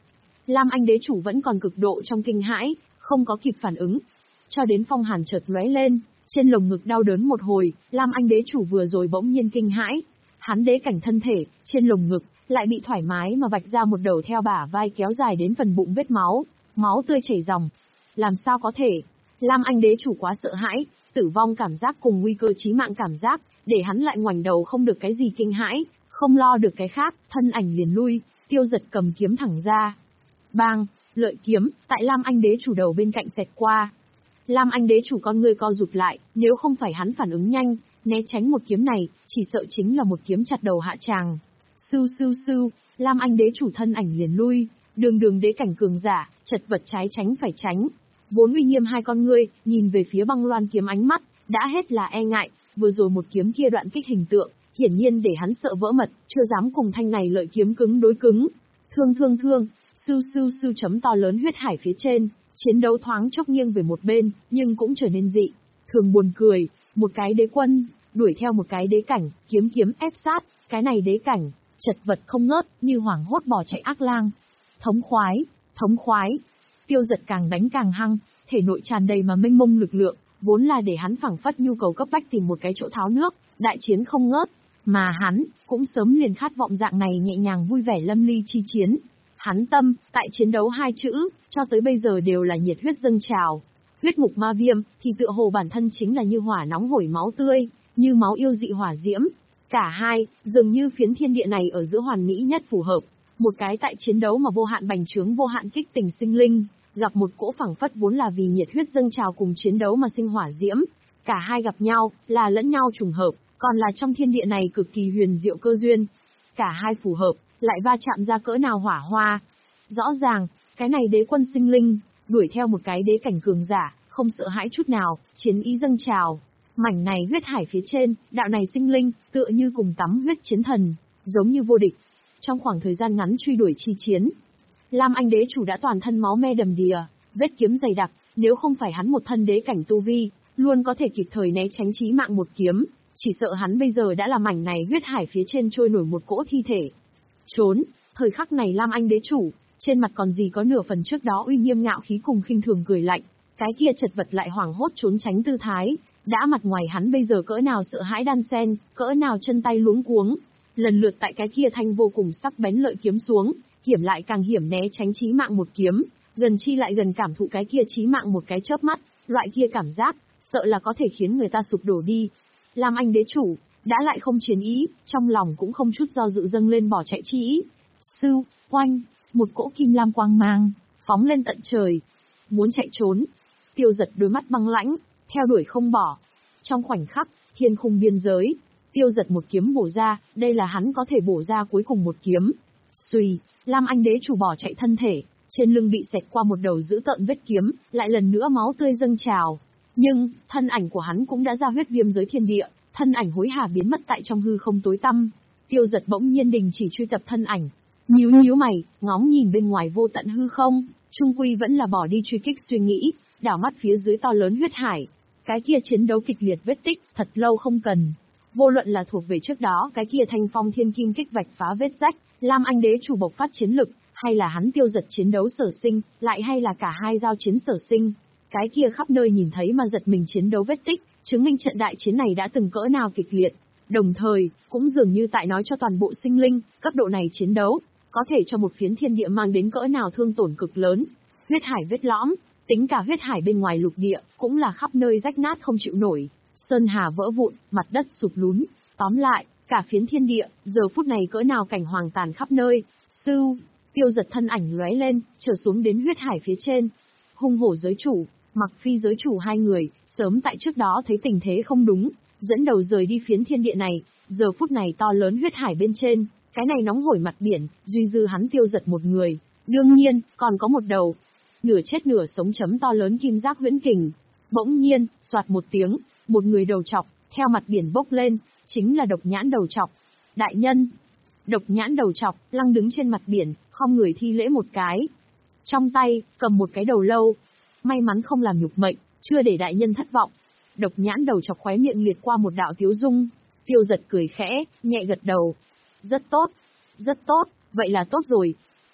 Lam Anh đế chủ vẫn còn cực độ trong kinh hãi, không có kịp phản ứng. Cho đến phong hàn chợt lóe lên, trên lồng ngực đau đớn một hồi, Lam Anh đế chủ vừa rồi bỗng nhiên kinh hãi. Hắn đế cảnh thân thể, trên lồng ngực, lại bị thoải mái mà vạch ra một đầu theo bả vai kéo dài đến phần bụng vết máu, máu tươi chảy ròng. Làm sao có thể? Lam Anh đế chủ quá sợ hãi, tử vong cảm giác cùng nguy cơ chí mạng cảm giác, để hắn lại ngoảnh đầu không được cái gì kinh hãi, không lo được cái khác, thân ảnh liền lui, Tiêu Giật cầm kiếm thẳng ra. Bang, lợi kiếm, tại Lam Anh đế chủ đầu bên cạnh xẹt qua. Lam Anh đế chủ con ngươi co rụt lại, nếu không phải hắn phản ứng nhanh, né tránh một kiếm này, chỉ sợ chính là một kiếm chặt đầu hạ tràng. Sưu sưu sưu, Lam Anh đế chủ thân ảnh liền lui, đường đường đế cảnh cường giả, chật vật trái tránh phải tránh. Vốn uy nghiêm hai con ngươi, nhìn về phía băng loan kiếm ánh mắt, đã hết là e ngại, vừa rồi một kiếm kia đoạn kích hình tượng, hiển nhiên để hắn sợ vỡ mật, chưa dám cùng thanh này lợi kiếm cứng đối cứng. Thương thương thương, sưu sưu sưu chấm to lớn huyết hải phía trên, chiến đấu thoáng chốc nghiêng về một bên, nhưng cũng trở nên dị. Thường buồn cười, một cái đế quân, đuổi theo một cái đế cảnh, kiếm kiếm ép sát, cái này đế cảnh, chật vật không ngớt, như hoảng hốt bỏ chạy ác lang. Thống khoái, thống khoái. Tiêu Giật càng đánh càng hăng, thể nội tràn đầy mà mênh mông lực lượng, vốn là để hắn phảng phất nhu cầu cấp bách tìm một cái chỗ tháo nước, đại chiến không ngớt, mà hắn cũng sớm liền khát vọng dạng này nhẹ nhàng vui vẻ lâm ly chi chiến. Hắn tâm, tại chiến đấu hai chữ, cho tới bây giờ đều là nhiệt huyết dâng trào. Huyết ngục ma viêm, thì tựa hồ bản thân chính là như hỏa nóng hổi máu tươi, như máu yêu dị hỏa diễm. Cả hai, dường như phiến thiên địa này ở giữa hoàn mỹ nhất phù hợp. Một cái tại chiến đấu mà vô hạn bành trướng vô hạn kích tình sinh linh, gặp một cỗ phảng phất vốn là vì nhiệt huyết dâng trào cùng chiến đấu mà sinh hỏa diễm. Cả hai gặp nhau, là lẫn nhau trùng hợp, còn là trong thiên địa này cực kỳ huyền diệu cơ duyên. Cả hai phù hợp, lại va chạm ra cỡ nào hỏa hoa. Rõ ràng, cái này đế quân sinh linh, đuổi theo một cái đế cảnh cường giả, không sợ hãi chút nào, chiến ý dâng trào. Mảnh này huyết hải phía trên, đạo này sinh linh, tựa như cùng tắm huyết chiến thần, giống như vô địch. Trong khoảng thời gian ngắn truy đuổi chi chiến, Lam Anh đế chủ đã toàn thân máu me đầm đìa, vết kiếm dày đặc, nếu không phải hắn một thân đế cảnh tu vi, luôn có thể kịp thời né tránh chí mạng một kiếm, chỉ sợ hắn bây giờ đã là mảnh này huyết hải phía trên trôi nổi một cỗ thi thể. Trốn, thời khắc này Lam Anh đế chủ, trên mặt còn gì có nửa phần trước đó uy nghiêm ngạo khí cùng khinh thường cười lạnh, cái kia chật vật lại hoảng hốt trốn tránh tư thái, đã mặt ngoài hắn bây giờ cỡ nào sợ hãi đan sen, cỡ nào chân tay luống cuống, lần lượt tại cái kia thanh vô cùng sắc bén lợi kiếm xuống, hiểm lại càng hiểm né tránh chí mạng một kiếm, gần chi lại gần cảm thụ cái kia chí mạng một cái chớp mắt, loại kia cảm giác, sợ là có thể khiến người ta sụp đổ đi. Lam Anh đế chủ, đã lại không chiến ý, trong lòng cũng không chút do dự dâng lên bỏ chạy chi ý. Sưu, oanh, một cỗ kim lam quang mang, phóng lên tận trời. Muốn chạy trốn, Tiêu Giật đôi mắt băng lãnh, theo đuổi không bỏ. Trong khoảnh khắc, thiên khung biên giới, Tiêu Giật một kiếm bổ ra, đây là hắn có thể bổ ra cuối cùng một kiếm. Xuy, Lam Anh đế chủ bỏ chạy thân thể, trên lưng bị xẹt qua một đầu dữ tợn vết kiếm, lại lần nữa máu tươi dâng trào. Nhưng, thân ảnh của hắn cũng đã ra huyết viêm giới thiên địa, thân ảnh hối hả biến mất tại trong hư không tối tăm. Tiêu Giật bỗng nhiên đình chỉ truy tập thân ảnh, nhíu nhíu mày, ngóng nhìn bên ngoài vô tận hư không, trung quy vẫn là bỏ đi truy kích suy nghĩ, đảo mắt phía dưới to lớn huyết hải. Cái kia chiến đấu kịch liệt vết tích, thật lâu không cần. Vô luận là thuộc về trước đó cái kia thanh phong thiên kim kích vạch phá vết rách, Lam Anh đế chủ bộc phát chiến lực, hay là hắn Tiêu Giật chiến đấu sở sinh, lại hay là cả hai giao chiến sở sinh. Cái kia khắp nơi nhìn thấy mà giật mình chiến đấu vết tích, chứng minh trận đại chiến này đã từng cỡ nào kịch liệt. Đồng thời, cũng dường như tại nói cho toàn bộ sinh linh, cấp độ này chiến đấu, có thể cho một phiến thiên địa mang đến cỡ nào thương tổn cực lớn. Huyết hải vết lõm, tính cả huyết hải bên ngoài lục địa, cũng là khắp nơi rách nát không chịu nổi. Sơn hà vỡ vụn, mặt đất sụp lún. Tóm lại, cả phiến thiên địa, giờ phút này cỡ nào cảnh hoàng tàn khắp nơi. Sưu, Tiêu Giật thân ảnh lóe lên, trở xuống đến huyết hải phía trên. Hung hổ giới chủ, Mặc Phi giới chủ hai người, sớm tại trước đó thấy tình thế không đúng, dẫn đầu rời đi phiến thiên địa này. Giờ phút này to lớn huyết hải bên trên, cái này nóng hổi mặt biển, duy dư hắn Tiêu Giật một người. Đương nhiên, còn có một đầu, nửa chết nửa sống chấm to lớn kim giác huyễn kình. Bỗng nhiên, soạt một tiếng, một người đầu trọc, theo mặt biển bốc lên, chính là Độc Nhãn đầu trọc. Đại nhân! Độc Nhãn đầu trọc, lăng đứng trên mặt biển, khom người thi lễ một cái. Trong tay, cầm một cái đầu lâu. May mắn không làm nhục mệnh, chưa để đại nhân thất vọng. Độc Nhãn đầu trọc khóe miệng liệt qua một đạo tiếu dung. Tiêu Giật cười khẽ, nhẹ gật đầu. Rất tốt, rất tốt, vậy là tốt rồi.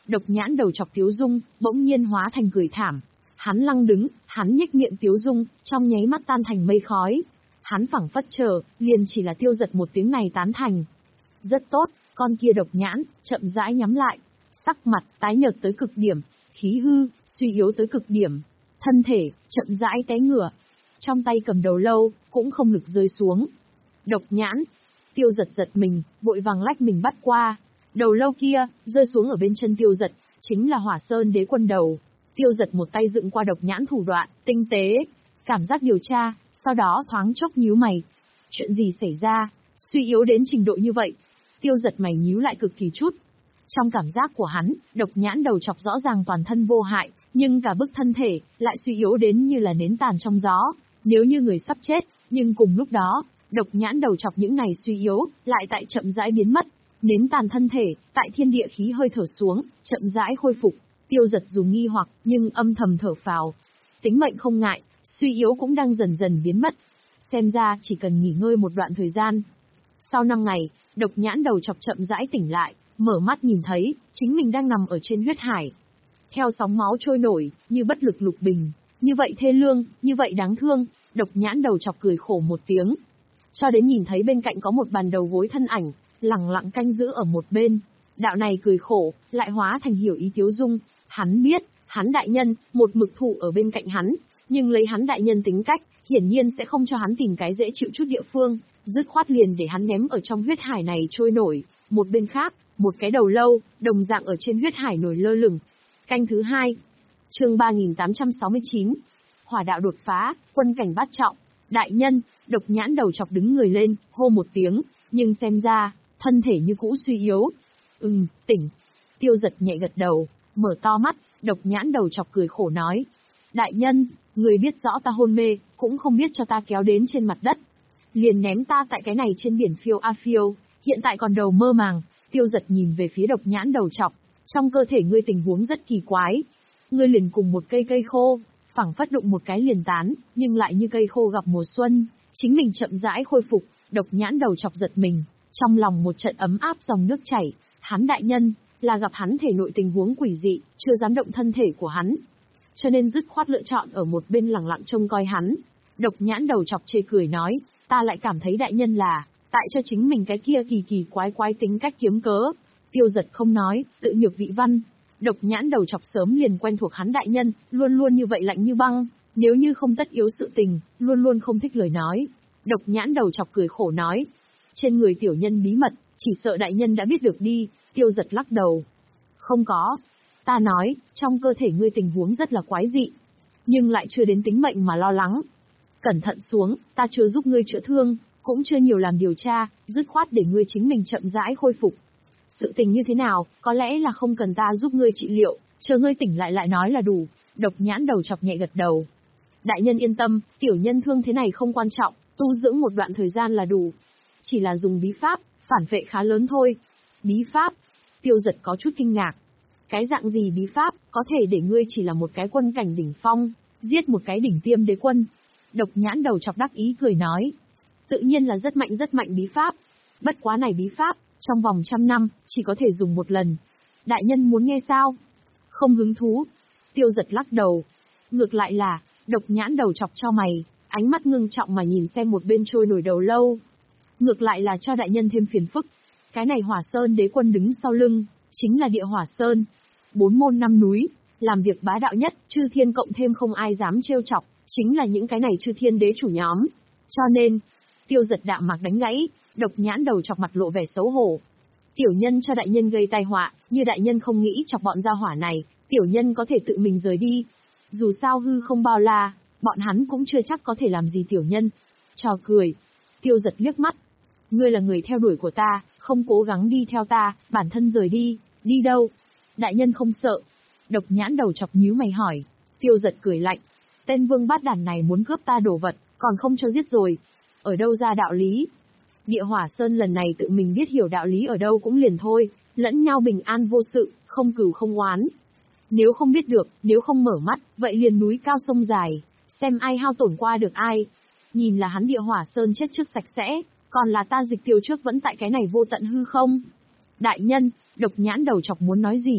Độc nhãn đầu chọc Tiếu Dung, bỗng nhiên hóa thành cười thảm. Hắn lăng đứng, hắn nhếch miệng Tiếu Dung, trong nháy mắt tan thành mây khói. Hắn phảng phất chờ, liền chỉ là Tiêu Giật một tiếng này tán thành. Rất tốt, con kia độc nhãn, chậm rãi nhắm lại. Sắc mặt, tái nhợt tới cực điểm, khí hư, suy yếu tới cực điểm. Thân thể, chậm rãi té ngửa. Trong tay cầm đầu lâu, cũng không lực rơi xuống. Độc nhãn, Tiêu Giật giật mình, vội vàng lách mình bắt qua. Đầu lâu kia, rơi xuống ở bên chân Tiêu Giật, chính là Hỏa Sơn Đế Quân đầu. Tiêu Giật một tay dựng qua độc nhãn thủ đoạn, tinh tế, cảm giác điều tra, sau đó thoáng chốc nhíu mày. Chuyện gì xảy ra, suy yếu đến trình độ như vậy? Tiêu Giật mày nhíu lại cực kỳ chút. Trong cảm giác của hắn, độc nhãn đầu chọc rõ ràng toàn thân vô hại, nhưng cả bức thân thể lại suy yếu đến như là nến tàn trong gió, nếu như người sắp chết, nhưng cùng lúc đó, độc nhãn đầu chọc những này suy yếu, lại tại chậm rãi biến mất. Nến tàn thân thể, tại thiên địa khí hơi thở xuống, chậm rãi khôi phục. Tiêu Giật dùng nghi hoặc, nhưng âm thầm thở phào. Tính mệnh không ngại, suy yếu cũng đang dần dần biến mất. Xem ra chỉ cần nghỉ ngơi một đoạn thời gian. Sau năm ngày, độc nhãn đầu chọc chậm rãi tỉnh lại, mở mắt nhìn thấy, chính mình đang nằm ở trên huyết hải. Theo sóng máu trôi nổi, như bất lực lục bình, như vậy thê lương, như vậy đáng thương, độc nhãn đầu chọc cười khổ một tiếng. Cho đến nhìn thấy bên cạnh có một bàn đầu gối thân ảnh, lẳng lặng canh giữ ở một bên. Đạo này cười khổ, lại hóa thành hiểu ý Tiếu Dung. Hắn biết, hắn đại nhân, một mực thụ ở bên cạnh hắn, nhưng lấy hắn đại nhân tính cách, hiển nhiên sẽ không cho hắn tìm cái dễ chịu chút địa phương, dứt khoát liền để hắn ném ở trong huyết hải này trôi nổi. Một bên khác, một cái đầu lâu, đồng dạng ở trên huyết hải nổi lơ lửng. Canh thứ hai, chương ba nghìn tám trăm sáu mươi chín, hỏa đạo đột phá, quân cảnh bát trọng. Đại nhân, độc nhãn đầu chọc đứng người lên, hô một tiếng, nhưng xem ra, thân thể như cũ suy yếu. Ừm, tỉnh. Tiêu Giật nhẹ gật đầu, mở to mắt, độc nhãn đầu chọc cười khổ nói. Đại nhân, người biết rõ ta hôn mê, cũng không biết cho ta kéo đến trên mặt đất. Liền ném ta tại cái này trên biển phiêu a phiêu, hiện tại còn đầu mơ màng. Tiêu Giật nhìn về phía độc nhãn đầu chọc, trong cơ thể ngươi tình huống rất kỳ quái. Ngươi liền cùng một cây cây khô, phẳng phất đụng một cái liền tán, nhưng lại như cây khô gặp mùa xuân, chính mình chậm rãi khôi phục. Độc nhãn đầu chọc giật mình, trong lòng một trận ấm áp dòng nước chảy. Hắn đại nhân, là gặp hắn thể nội tình huống quỷ dị, chưa dám động thân thể của hắn, cho nên dứt khoát lựa chọn ở một bên lẳng lặng trông coi hắn. Độc nhãn đầu chọc chê cười nói, ta lại cảm thấy đại nhân là, tại cho chính mình cái kia kỳ kỳ quái quái tính cách kiếm cớ. Tiêu Giật không nói, tự nhược vị văn. Độc nhãn đầu chọc sớm liền quen thuộc hắn đại nhân, luôn luôn như vậy lạnh như băng, nếu như không tất yếu sự tình, luôn luôn không thích lời nói. Độc nhãn đầu chọc cười khổ nói, trên người tiểu nhân bí mật, chỉ sợ đại nhân đã biết được đi. Tiêu Giật lắc đầu, không có. Ta nói, trong cơ thể ngươi tình huống rất là quái dị, nhưng lại chưa đến tính mệnh mà lo lắng. Cẩn thận xuống, ta chưa giúp ngươi chữa thương, cũng chưa nhiều làm điều tra, dứt khoát để ngươi chính mình chậm rãi khôi phục. Sự tình như thế nào, có lẽ là không cần ta giúp ngươi trị liệu, chờ ngươi tỉnh lại lại nói là đủ. Độc nhãn đầu chọc nhẹ gật đầu. Đại nhân yên tâm, tiểu nhân thương thế này không quan trọng, tu dưỡng một đoạn thời gian là đủ. Chỉ là dùng bí pháp, phản vệ khá lớn thôi. Bí pháp? Tiêu Giật có chút kinh ngạc. Cái dạng gì bí pháp, có thể để ngươi chỉ là một cái quân cảnh đỉnh phong, giết một cái đỉnh tiêm đế quân? Độc nhãn đầu chọc đắc ý cười nói. Tự nhiên là rất mạnh rất mạnh bí pháp. Bất quá này bí pháp, trong vòng trăm năm, chỉ có thể dùng một lần. Đại nhân muốn nghe sao? Không hứng thú. Tiêu Giật lắc đầu. Ngược lại là, độc nhãn đầu chọc cho mày, ánh mắt ngưng trọng mà nhìn xem một bên trôi nổi đầu lâu. Ngược lại là cho đại nhân thêm phiền phức. Cái này Hỏa Sơn Đế Quân đứng sau lưng, chính là địa Hỏa Sơn. Bốn môn năm núi, làm việc bá đạo nhất, chư thiên cộng thêm không ai dám trêu chọc, chính là những cái này chư thiên đế chủ nhóm. Cho nên, Tiêu Giật đạm mạc đánh gãy, độc nhãn đầu chọc mặt lộ vẻ xấu hổ. Tiểu nhân cho đại nhân gây tai họa, như đại nhân không nghĩ chọc bọn gia hỏa này, tiểu nhân có thể tự mình rời đi. Dù sao hư không bao la, bọn hắn cũng chưa chắc có thể làm gì tiểu nhân. Trò cười. Tiêu Giật liếc mắt. Ngươi là người theo đuổi của ta, không cố gắng đi theo ta, bản thân rời đi. Đi đâu? Đại nhân không sợ. Độc nhãn đầu chọc nhíu mày hỏi. Tiêu Giật cười lạnh. Tên vương bát đàn này muốn cướp ta đồ vật, còn không cho giết rồi. Ở đâu ra đạo lý? Địa Hỏa Sơn lần này tự mình biết hiểu đạo lý ở đâu cũng liền thôi, lẫn nhau bình an vô sự, không cừu không oán. Nếu không biết được, nếu không mở mắt, vậy liền núi cao sông dài, xem ai hao tổn qua được ai. Nhìn là hắn Địa Hỏa Sơn chết trước sạch sẽ, còn là ta Dịch Tiêu trước vẫn tại cái này vô tận hư không. Đại nhân, độc nhãn đầu chọc muốn nói gì?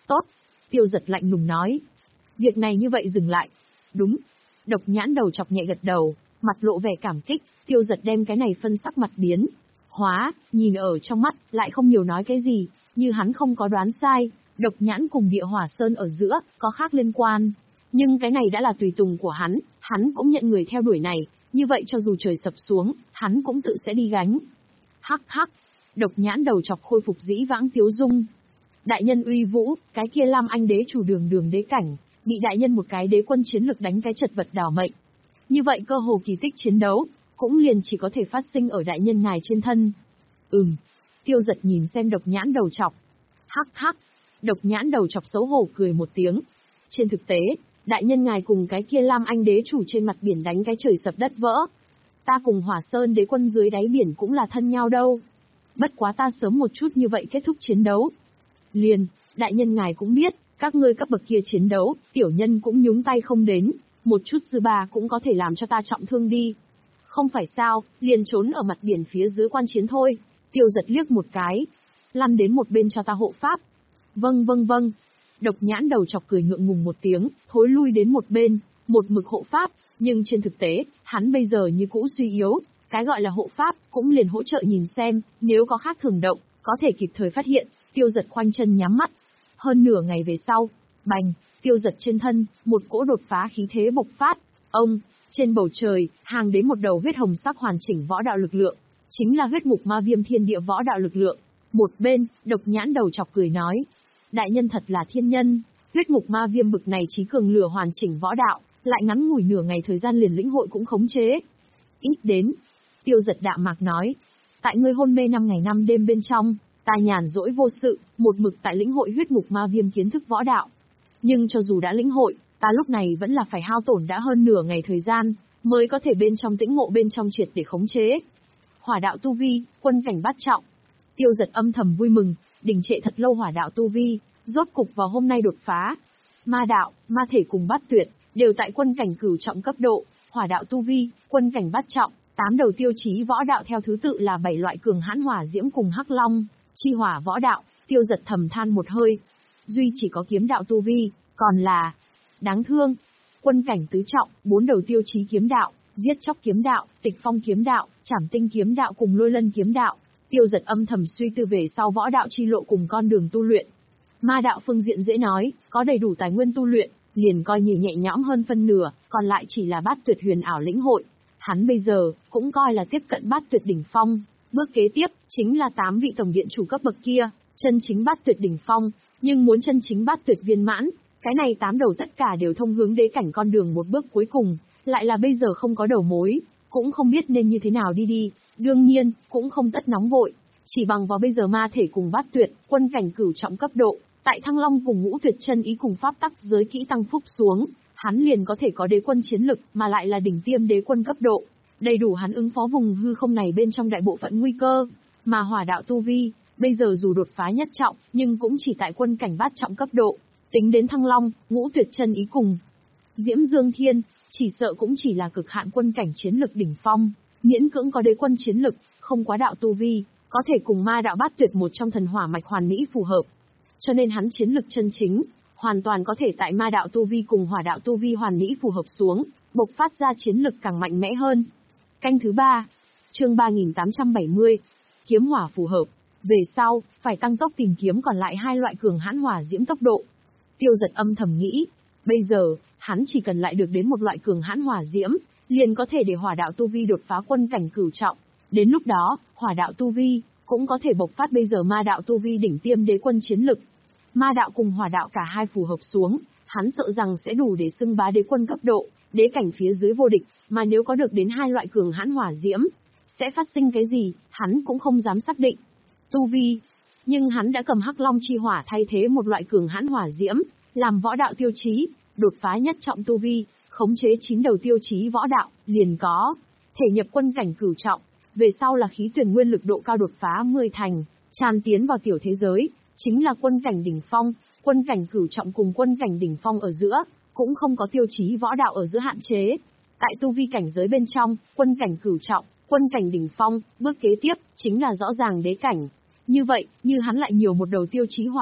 Tốt. Tiêu Giật lạnh lùng nói. Việc này như vậy dừng lại. Đúng. Độc Nhãn đầu chọc nhẹ gật đầu, mặt lộ vẻ cảm kích. Tiêu Giật đem cái này phân sắc mặt biến hóa, nhìn ở trong mắt, lại không nhiều nói cái gì, như hắn không có đoán sai, Độc Nhãn cùng Địa Hỏa Sơn ở giữa, có khác liên quan. Nhưng cái này đã là tùy tùng của hắn, hắn cũng nhận người theo đuổi này, như vậy cho dù trời sập xuống, hắn cũng tự sẽ đi gánh. Hắc hắc, Độc Nhãn đầu chọc khôi phục dĩ vãng tiếu dung. Đại nhân uy vũ, cái kia Lam Anh đế chủ đường đường đế cảnh, bị đại nhân một cái đế quân chiến lực đánh cái chật vật đảo mệnh. Như vậy cơ hồ kỳ tích chiến đấu, cũng liền chỉ có thể phát sinh ở đại nhân ngài trên thân. Ừm. Tiêu Giật nhìn xem Độc Nhãn đầu chọc. Hắc hắc. Độc Nhãn đầu chọc xấu hổ cười một tiếng. Trên thực tế, đại nhân ngài cùng cái kia Lam Anh đế chủ trên mặt biển đánh cái trời sập đất vỡ. Ta cùng Hỏa Sơn đế quân dưới đáy biển cũng là thân nhau đâu. Bất quá ta sớm một chút như vậy kết thúc chiến đấu. Liền, đại nhân ngài cũng biết, các ngươi cấp bậc kia chiến đấu, tiểu nhân cũng nhúng tay không đến, một chút dư ba cũng có thể làm cho ta trọng thương đi. Không phải sao, liền trốn ở mặt biển phía dưới quan chiến thôi. Tiêu Giật liếc một cái. Lăn đến một bên cho ta hộ pháp. Vâng vâng vâng. Độc Nhãn đầu chọc cười ngượng ngùng một tiếng, thối lui đến một bên, một mực hộ pháp, nhưng trên thực tế, hắn bây giờ như cũ suy yếu, cái gọi là hộ pháp, cũng liền hỗ trợ nhìn xem, nếu có khác thường động, có thể kịp thời phát hiện. Tiêu Giật khoanh chân nhắm mắt. Hơn nửa ngày về sau, bành, Tiêu Giật trên thân, một cỗ đột phá khí thế bộc phát. Ông, trên bầu trời, hàng đến một đầu huyết hồng sắc hoàn chỉnh võ đạo lực lượng, chính là huyết ngục ma viêm thiên địa võ đạo lực lượng. Một bên, Độc Nhãn đầu chọc cười nói, đại nhân thật là thiên nhân, huyết ngục ma viêm bực này trí cường lửa hoàn chỉnh võ đạo, lại ngắn ngủi nửa ngày thời gian liền lĩnh hội cũng khống chế. Ít đến. Tiêu Giật đạm mạc nói, tại ngươi hôn mê năm ngày năm đêm bên trong, ta nhàn rỗi vô sự, một mực tại lĩnh hội huyết ngục ma viêm kiến thức võ đạo. Nhưng cho dù đã lĩnh hội, ta lúc này vẫn là phải hao tổn đã hơn nửa ngày thời gian, mới có thể bên trong tĩnh ngộ bên trong triệt để khống chế. Hỏa đạo tu vi, quân cảnh bát trọng. Tiêu Giật âm thầm vui mừng, đình trệ thật lâu hỏa đạo tu vi, rốt cục vào hôm nay đột phá. Ma đạo, ma thể cùng bát tuyệt, đều tại quân cảnh cửu trọng cấp độ, hỏa đạo tu vi, quân cảnh bát trọng, tám đầu tiêu chí võ đạo theo thứ tự là bảy loại cường hãn hỏa diễm cùng hắc long, chi hỏa võ đạo. Tiêu Giật thầm than một hơi. Duy chỉ có kiếm đạo tu vi, còn là đáng thương. Quân cảnh tứ trọng, bốn đầu tiêu chí kiếm đạo, giết chóc kiếm đạo, tịch phong kiếm đạo, trảm tinh kiếm đạo cùng lôi lân kiếm đạo. Tiêu Giật âm thầm suy tư về sau võ đạo chi lộ cùng con đường tu luyện. Ma đạo phương diện dễ nói, có đầy đủ tài nguyên tu luyện, liền coi như nhẹ nhõm hơn phân nửa, còn lại chỉ là bát tuyệt huyền ảo lĩnh hội. Hắn bây giờ, cũng coi là tiếp cận bát tuyệt đỉnh phong. Bước kế tiếp, chính là tám vị tổng điện chủ cấp bậc kia, chân chính bát tuyệt đỉnh phong, nhưng muốn chân chính bát tuyệt viên mãn, cái này tám đầu tất cả đều thông hướng đế cảnh con đường một bước cuối cùng, lại là bây giờ không có đầu mối, cũng không biết nên như thế nào đi đi, đương nhiên, cũng không tất nóng vội, chỉ bằng vào bây giờ ma thể cùng bát tuyệt, quân cảnh cửu trọng cấp độ, tại Thăng Long cùng Ngũ Tuyệt chân ý cùng pháp tắc giới kỹ tăng phúc xuống, hắn liền có thể có đế quân chiến lực, mà lại là đỉnh tiêm đế quân cấp độ, đầy đủ hắn ứng phó vùng hư không này bên trong đại bộ phận nguy cơ, mà hỏa đạo tu vi, bây giờ dù đột phá nhất trọng, nhưng cũng chỉ tại quân cảnh bát trọng cấp độ, tính đến Thăng Long, Ngũ Tuyệt chân ý cùng Diễm Dương Thiên, chỉ sợ cũng chỉ là cực hạn quân cảnh chiến lực đỉnh phong, miễn cưỡng có đế quân chiến lực, không quá đạo tu vi, có thể cùng ma đạo bát tuyệt một trong thần hỏa mạch hoàn mỹ phù hợp. Cho nên hắn chiến lực chân chính, hoàn toàn có thể tại ma đạo tu vi cùng hỏa đạo tu vi hoàn mỹ phù hợp xuống, bộc phát ra chiến lực càng mạnh mẽ hơn. Canh thứ ba, chương ba nghìn tám trăm bảy mươi, kiếm hỏa phù hợp. Về sau, phải tăng tốc tìm kiếm còn lại hai loại cường hãn hỏa diễm tốc độ. Tiêu Giật âm thầm nghĩ, bây giờ, hắn chỉ cần lại được đến một loại cường hãn hỏa diễm, liền có thể để hỏa đạo tu vi đột phá quân cảnh cửu trọng. Đến lúc đó, hỏa đạo tu vi cũng có thể bộc phát bây giờ ma đạo tu vi đỉnh tiêm đế quân chiến lực. Ma đạo cùng hỏa đạo cả hai phù hợp xuống, hắn sợ rằng sẽ đủ để xưng bá đế quân cấp độ, đế cảnh phía dưới vô địch, mà nếu có được đến hai loại cường hãn hỏa diễm, sẽ phát sinh cái gì, hắn cũng không dám xác định. Tu vi, nhưng hắn đã cầm hắc long chi hỏa thay thế một loại cường hãn hỏa diễm, làm võ đạo tiêu chí, đột phá nhất trọng tu vi, khống chế chín đầu tiêu chí võ đạo, liền có thể nhập quân cảnh cửu trọng, về sau là khí tuyển nguyên lực độ cao đột phá mười thành, tràn tiến vào tiểu thế giới, chính là quân cảnh đỉnh phong, quân cảnh cửu trọng cùng quân cảnh đỉnh phong ở giữa, cũng không có tiêu chí võ đạo ở giữa hạn chế. Tại tu vi cảnh giới bên trong, quân cảnh cửu trọng, quân cảnh đỉnh phong, bước kế tiếp, chính là rõ ràng đế cảnh. Như vậy, như hắn lại nhiều một đầu tiêu chí hỏa đạo,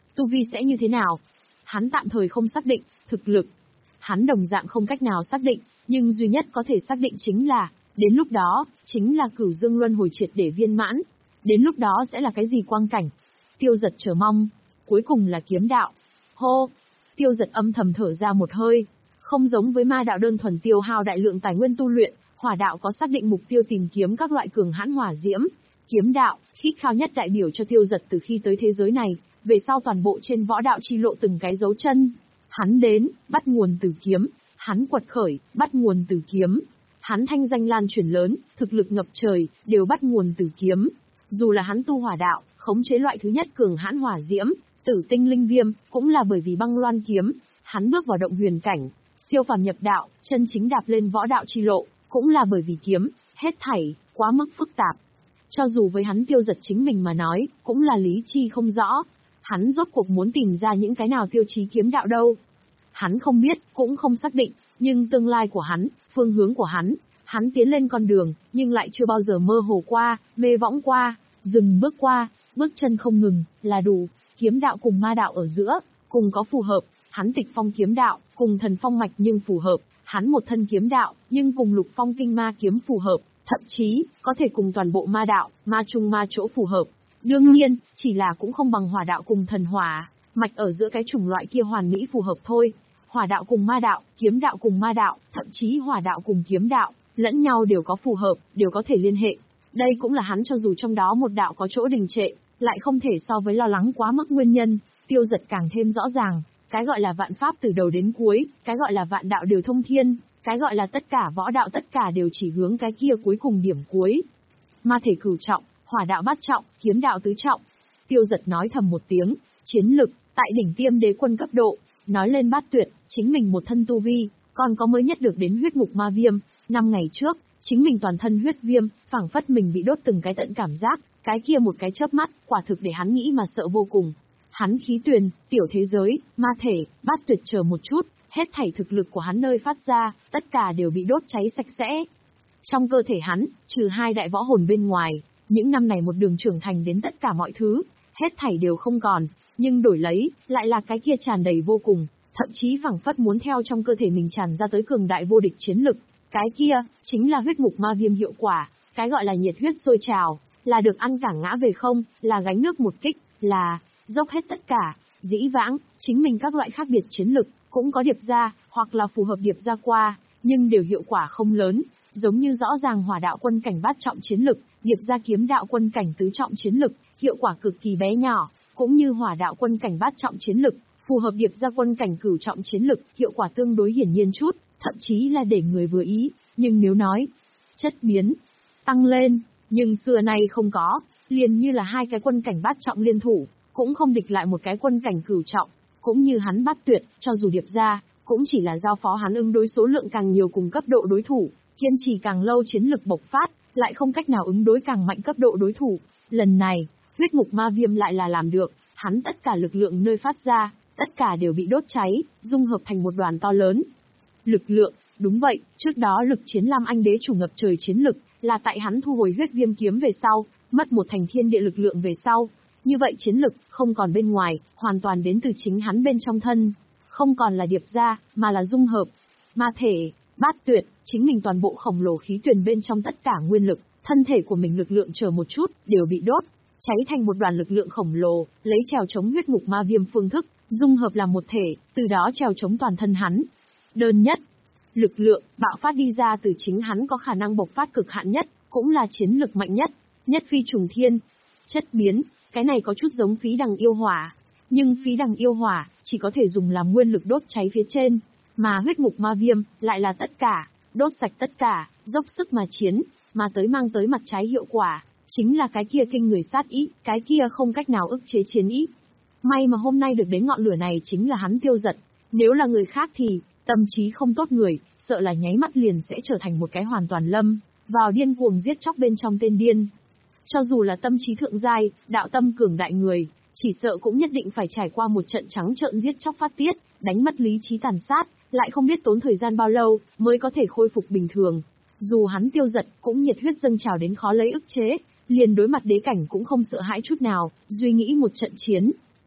tu vi sẽ như thế nào? Hắn tạm thời không xác định, thực lực. Hắn đồng dạng không cách nào xác định, nhưng duy nhất có thể xác định chính là, đến lúc đó, chính là Cửu Dương Luân Hồi triệt để viên mãn. Đến lúc đó sẽ là cái gì quang cảnh? Tiêu Dật chờ mong. Cuối cùng là kiếm đạo. Hô! Tiêu Dật âm thầm thở ra một hơi. Không giống với ma đạo đơn thuần tiêu hao đại lượng tài nguyên tu luyện, hỏa đạo có xác định mục tiêu tìm kiếm các loại cường hãn hỏa diễm. Kiếm đạo, khít khao nhất đại biểu cho Tiêu Dật từ khi tới thế giới này, về sau toàn bộ trên võ đạo chi lộ từng cái dấu chân. Hắn đến, bắt nguồn từ kiếm. Hắn quật khởi, bắt nguồn từ kiếm. Hắn thanh danh lan truyền lớn, thực lực ngập trời, đều bắt nguồn từ kiếm. Dù là hắn tu hỏa đạo, khống chế loại thứ nhất cường hãn hỏa diễm, tử tinh linh viêm, cũng là bởi vì băng loan kiếm. Hắn bước vào động huyền cảnh, siêu phàm nhập đạo, chân chính đạp lên võ đạo chi lộ, cũng là bởi vì kiếm, hết thảy, quá mức phức tạp. Cho dù với hắn Tiêu Dật chính mình mà nói, cũng là lý chi không rõ. Hắn rốt cuộc muốn tìm ra những cái nào tiêu chí kiếm đạo đâu. Hắn không biết, cũng không xác định, nhưng tương lai của hắn, phương hướng của hắn, hắn tiến lên con đường, nhưng lại chưa bao giờ mơ hồ qua, mê võng qua, dừng bước qua, bước chân không ngừng, là đủ. Kiếm đạo cùng ma đạo ở giữa, cùng có phù hợp, hắn tịch phong kiếm đạo, cùng thần phong mạch nhưng phù hợp, hắn một thân kiếm đạo, nhưng cùng lục phong kinh ma kiếm phù hợp, thậm chí, có thể cùng toàn bộ ma đạo, ma trung ma chỗ phù hợp. Đương nhiên, chỉ là cũng không bằng hỏa đạo cùng thần hỏa, mạch ở giữa cái chủng loại kia hoàn mỹ phù hợp thôi. Hỏa đạo cùng ma đạo, kiếm đạo cùng ma đạo, thậm chí hỏa đạo cùng kiếm đạo, lẫn nhau đều có phù hợp, đều có thể liên hệ. Đây cũng là hắn cho dù trong đó một đạo có chỗ đình trệ, lại không thể so với lo lắng quá mức nguyên nhân, Tiêu Dật càng thêm rõ ràng. Cái gọi là vạn pháp từ đầu đến cuối, cái gọi là vạn đạo đều thông thiên, cái gọi là tất cả võ đạo tất cả đều chỉ hướng cái kia cuối cùng điểm cuối. Ma thể cửu trọng, hỏa đạo bát trọng, kiếm đạo tứ trọng. Tiêu Dật nói thầm một tiếng, chiến lực, tại đỉnh tiêm đế quân cấp độ, nói lên bát tuyệt, chính mình một thân tu vi, còn có mới nhất được đến huyết ngục ma viêm. Năm ngày trước, chính mình toàn thân huyết viêm, phảng phất mình bị đốt từng cái tận cảm giác, cái kia một cái chớp mắt, quả thực để hắn nghĩ mà sợ vô cùng. Hắn khí tuyền, tiểu thế giới, ma thể, bát tuyệt chờ một chút, hết thảy thực lực của hắn nơi phát ra, tất cả đều bị đốt cháy sạch sẽ. Trong cơ thể hắn, trừ hai đại võ hồn bên ngoài, những năm này một đường trưởng thành đến tất cả mọi thứ, hết thảy đều không còn, nhưng đổi lấy, lại là cái kia tràn đầy vô cùng, thậm chí phảng phất muốn theo trong cơ thể mình tràn ra tới cường đại vô địch chiến lực. Cái kia, chính là huyết ngục ma viêm hiệu quả, cái gọi là nhiệt huyết sôi trào, là được ăn cả ngã về không, là gánh nước một kích, là dốc hết tất cả. Dĩ vãng, chính mình các loại khác biệt chiến lực, cũng có điệp ra, hoặc là phù hợp điệp ra qua, nhưng đều hiệu quả không lớn, giống như rõ ràng hỏa đạo quân cảnh bát trọng chiến lực, điệp ra kiếm đạo quân cảnh tứ trọng chiến lực, hiệu quả cực kỳ bé nhỏ, cũng như hỏa đạo quân cảnh bát trọng chiến lực, phù hợp điệp ra quân cảnh cửu trọng chiến lực, hiệu quả tương đối hiển nhiên chút, thậm chí là để người vừa ý, nhưng nếu nói chất biến, tăng lên, nhưng xưa nay không có, liền như là hai cái quân cảnh bát trọng liên thủ, cũng không địch lại một cái quân cảnh cửu trọng, cũng như hắn bát tuyệt, cho dù điệp ra, cũng chỉ là giao phó hắn ứng đối số lượng càng nhiều cùng cấp độ đối thủ, kiên trì càng lâu chiến lực bộc phát, lại không cách nào ứng đối càng mạnh cấp độ đối thủ. Lần này, huyết ngục ma viêm lại là làm được, hắn tất cả lực lượng nơi phát ra, tất cả đều bị đốt cháy, dung hợp thành một đoàn to lớn. Lực lượng, đúng vậy, trước đó lực chiến Lam Anh đế chủ ngập trời chiến lực, là tại hắn thu hồi huyết viêm kiếm về sau, mất một thành thiên địa lực lượng về sau. Như vậy chiến lực, không còn bên ngoài, hoàn toàn đến từ chính hắn bên trong thân. Không còn là điệp ra, mà là dung hợp. Ma thể, bát tuyệt, chính mình toàn bộ khổng lồ khí tuyển bên trong tất cả nguyên lực, thân thể của mình lực lượng chờ một chút, đều bị đốt, cháy thành một đoàn lực lượng khổng lồ, lấy trèo chống huyết ngục ma viêm phương thức, dung hợp làm một thể, từ đó trèo chống toàn thân hắn. Đơn nhất, lực lượng, bạo phát đi ra từ chính hắn có khả năng bộc phát cực hạn nhất, cũng là chiến lực mạnh nhất, nhất phi trùng thiên. Chất biến, cái này có chút giống phí đằng yêu hỏa, nhưng phí đằng yêu hỏa, chỉ có thể dùng làm nguyên lực đốt cháy phía trên, mà huyết ngục ma viêm, lại là tất cả, đốt sạch tất cả, dốc sức mà chiến, mà tới mang tới mặt trái hiệu quả, chính là cái kia kinh người sát ý, cái kia không cách nào ức chế chiến ý. May mà hôm nay được đến ngọn lửa này chính là hắn Tiêu Dật, nếu là người khác thì, tâm trí không tốt người, sợ là nháy mắt liền sẽ trở thành một cái hoàn toàn lâm, vào điên cuồng giết chóc bên trong tên điên. Cho dù là tâm trí thượng giai, đạo tâm cường đại người, chỉ sợ cũng nhất định phải trải qua một trận trắng trợn giết chóc phát tiết, đánh mất lý trí tàn sát, lại không biết tốn thời gian bao lâu mới có thể khôi phục bình thường. Dù hắn Tiêu Dật cũng nhiệt huyết dâng trào đến khó lấy ức chế, liền đối mặt đế cảnh cũng không sợ hãi chút nào, duy nghĩ một trận chiến.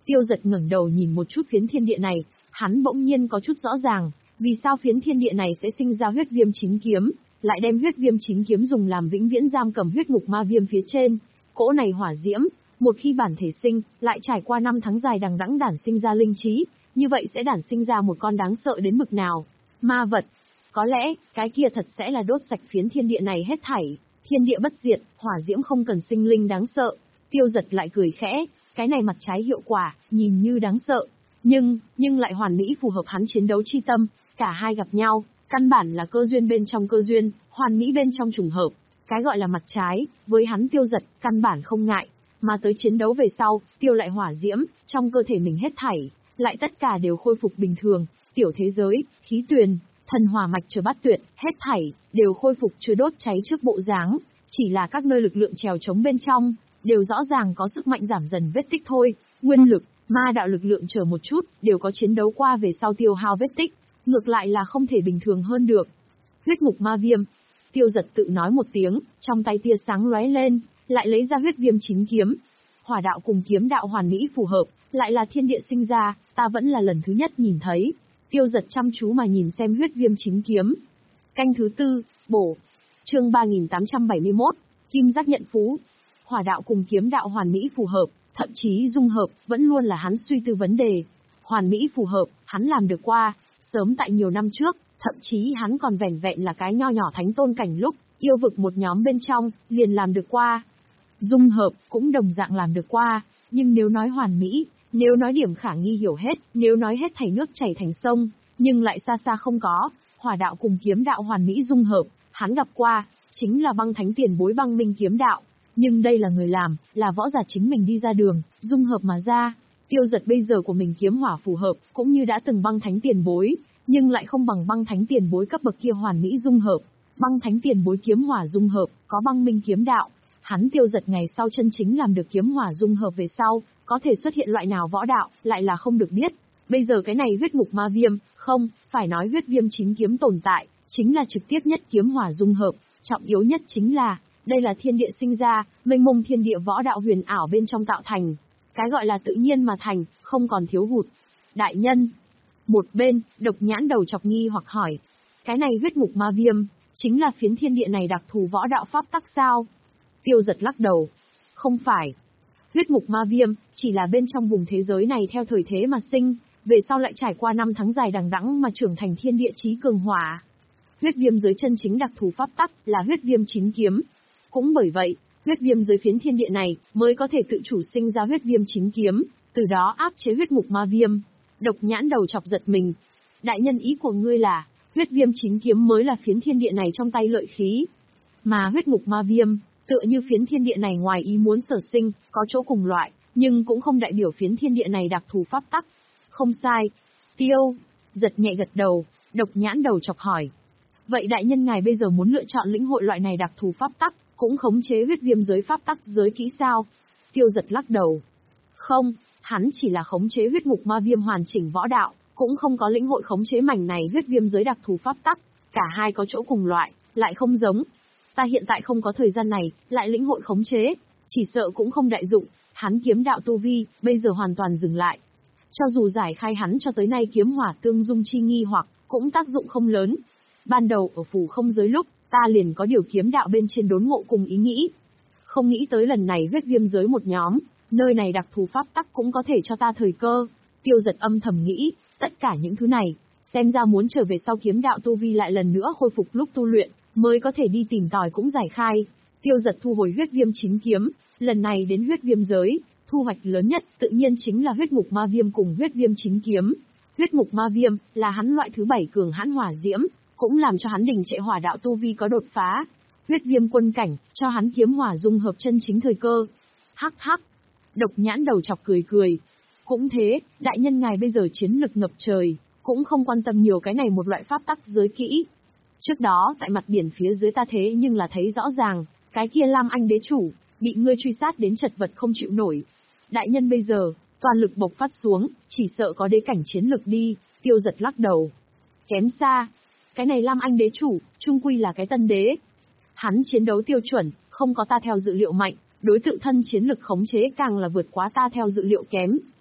Tiêu Giật ngẩng đầu nhìn một chút phiến thiên địa này, hắn bỗng nhiên có chút rõ ràng, vì sao phiến thiên địa này sẽ sinh ra huyết viêm chính kiếm, lại đem huyết viêm chính kiếm dùng làm vĩnh viễn giam cầm huyết ngục ma viêm phía trên. Cỗ này hỏa diễm, một khi bản thể sinh, lại trải qua năm tháng dài đằng đẵng đản sinh ra linh trí, như vậy sẽ đản sinh ra một con đáng sợ đến mực nào. Ma vật. Có lẽ, cái kia thật sẽ là đốt sạch phiến thiên địa này hết thảy. Thiên địa bất diệt, hỏa diễm không cần sinh linh đáng sợ. Tiêu Giật lại cười khẽ, cái này mặt trái hiệu quả, nhìn như đáng sợ. Nhưng, nhưng lại hoàn mỹ phù hợp hắn chiến đấu chi tâm, cả hai gặp nhau, căn bản là cơ duyên bên trong cơ duyên, hoàn mỹ bên trong trùng hợp. Cái gọi là mặt trái, với hắn Tiêu Giật, căn bản không ngại, mà tới chiến đấu về sau, tiêu lại hỏa diễm, trong cơ thể mình hết thảy, lại tất cả đều khôi phục bình thường, tiểu thế giới, khí tuyền, thần hỏa mạch chờ bát tuyệt, hết thảy, đều khôi phục chưa đốt cháy trước bộ dáng, chỉ là các nơi lực lượng trèo chống bên trong, đều rõ ràng có sức mạnh giảm dần vết tích thôi, nguyên lực, ma đạo lực lượng chờ một chút, đều có chiến đấu qua về sau tiêu hao vết tích, ngược lại là không thể bình thường hơn được. Huyết ngục ma viêm. Tiêu Giật tự nói một tiếng, trong tay tia sáng lóe lên, lại lấy ra huyết viêm chính kiếm. Hỏa đạo cùng kiếm đạo hoàn mỹ phù hợp, lại là thiên địa sinh ra, ta vẫn là lần thứ nhất nhìn thấy. Tiêu Giật chăm chú mà nhìn xem huyết viêm chính kiếm. Canh thứ tư, bổ. Chương ba nghìn tám trăm bảy mươi mốt, Kim Giác nhận phú. Hỏa đạo cùng kiếm đạo hoàn mỹ phù hợp, thậm chí dung hợp, vẫn luôn là hắn suy tư vấn đề. Hoàn mỹ phù hợp, hắn làm được qua, sớm tại nhiều năm trước, thậm chí hắn còn vẻn vẹn là cái nho nhỏ thánh tôn cảnh lúc, yêu vực một nhóm bên trong, liền làm được qua. Dung hợp, cũng đồng dạng làm được qua, nhưng nếu nói hoàn mỹ, nếu nói điểm khả nghi hiểu hết, nếu nói hết thảy nước chảy thành sông, nhưng lại xa xa không có, hỏa đạo cùng kiếm đạo hoàn mỹ dung hợp, hắn gặp qua, chính là băng thánh tiền bối băng minh kiếm đạo. Nhưng đây là người làm, là võ giả chính mình đi ra đường, dung hợp mà ra. Tiêu Giật bây giờ của mình kiếm hỏa phù hợp, cũng như đã từng băng thánh tiền bối, nhưng lại không bằng băng thánh tiền bối cấp bậc kia hoàn mỹ dung hợp. Băng thánh tiền bối kiếm hỏa dung hợp, có băng minh kiếm đạo. Hắn Tiêu Giật ngày sau chân chính làm được kiếm hỏa dung hợp về sau, có thể xuất hiện loại nào võ đạo, lại là không được biết. Bây giờ cái này huyết ngục ma viêm, không, phải nói huyết viêm chính kiếm tồn tại, chính là trực tiếp nhất kiếm hỏa dung hợp, trọng yếu nhất chính là, đây là thiên địa sinh ra, mênh mông thiên địa võ đạo huyền ảo bên trong tạo thành. Cái gọi là tự nhiên mà thành, không còn thiếu hụt. Đại nhân. Một bên, Độc Nhãn đầu chọc nghi hoặc hỏi. Cái này huyết ngục ma viêm, chính là phiến thiên địa này đặc thù võ đạo pháp tắc sao? Tiêu Giật lắc đầu. Không phải. Huyết ngục ma viêm, chỉ là bên trong vùng thế giới này theo thời thế mà sinh, về sau lại trải qua năm tháng dài đằng đẵng mà trưởng thành thiên địa chí cường hỏa. Huyết viêm giới chân chính đặc thù pháp tắc là huyết viêm chính kiếm. Cũng bởi vậy, huyết viêm giới phiến thiên địa này mới có thể tự chủ sinh ra huyết viêm chính kiếm, từ đó áp chế huyết ngục ma viêm. Độc Nhãn đầu chọc giật mình. Đại nhân ý của ngươi là, huyết viêm chính kiếm mới là phiến thiên địa này trong tay lợi khí. Mà huyết ngục ma viêm, tựa như phiến thiên địa này ngoài ý muốn sở sinh, có chỗ cùng loại, nhưng cũng không đại biểu phiến thiên địa này đặc thù pháp tắc. Không sai. Tiêu, giật nhẹ gật đầu, Độc Nhãn đầu chọc hỏi. Vậy đại nhân ngài bây giờ muốn lựa chọn lĩnh hội loại này đặc thù pháp tắc, cũng khống chế huyết viêm giới pháp tắc giới kỹ sao? Tiêu Giật lắc đầu. Không, hắn chỉ là khống chế huyết ngục ma viêm hoàn chỉnh võ đạo, cũng không có lĩnh hội khống chế mảnh này huyết viêm giới đặc thù pháp tắc, cả hai có chỗ cùng loại, lại không giống. Ta hiện tại không có thời gian này, lại lĩnh hội khống chế, chỉ sợ cũng không đại dụng, hắn kiếm đạo tu vi, bây giờ hoàn toàn dừng lại. Cho dù giải khai hắn cho tới nay kiếm hỏa tương dung chi nghi hoặc, cũng tác dụng không lớn. Ban đầu ở phù không giới lúc, ta liền có điều kiếm đạo bên trên đốn ngộ cùng ý nghĩ. Không nghĩ tới lần này huyết viêm giới một nhóm, nơi này đặc thù pháp tắc cũng có thể cho ta thời cơ. Tiêu Giật âm thầm nghĩ, tất cả những thứ này, xem ra muốn trở về sau kiếm đạo tu vi lại lần nữa khôi phục lúc tu luyện, mới có thể đi tìm tòi cũng giải khai. Tiêu Giật thu hồi huyết viêm chính kiếm, lần này đến huyết viêm giới, thu hoạch lớn nhất tự nhiên chính là huyết ngục ma viêm cùng huyết viêm chính kiếm. Huyết ngục ma viêm là hắn loại thứ bảy cường hãn hỏa diễm, cũng làm cho hắn đình trệ hỏa đạo tu vi có đột phá. Huyết viêm quân cảnh, cho hắn kiếm hỏa dung hợp chân chính thời cơ. Hắc hắc. Độc Nhãn đầu chọc cười cười. Cũng thế, đại nhân ngài bây giờ chiến lực ngập trời, cũng không quan tâm nhiều cái này một loại pháp tắc giới kỹ. Trước đó tại mặt biển phía dưới ta thế nhưng là thấy rõ ràng, cái kia Lam Anh đế chủ, bị ngươi truy sát đến chật vật không chịu nổi. Đại nhân bây giờ, toàn lực bộc phát xuống, chỉ sợ có đế cảnh chiến lực đi. Tiêu Giật lắc đầu. Kém xa. Cái này Lam Anh đế chủ, trung quy là cái tân đế. Hắn chiến đấu tiêu chuẩn, không có ta theo dự liệu mạnh, đối tự thân chiến lực khống chế càng là vượt quá ta theo dự liệu kém.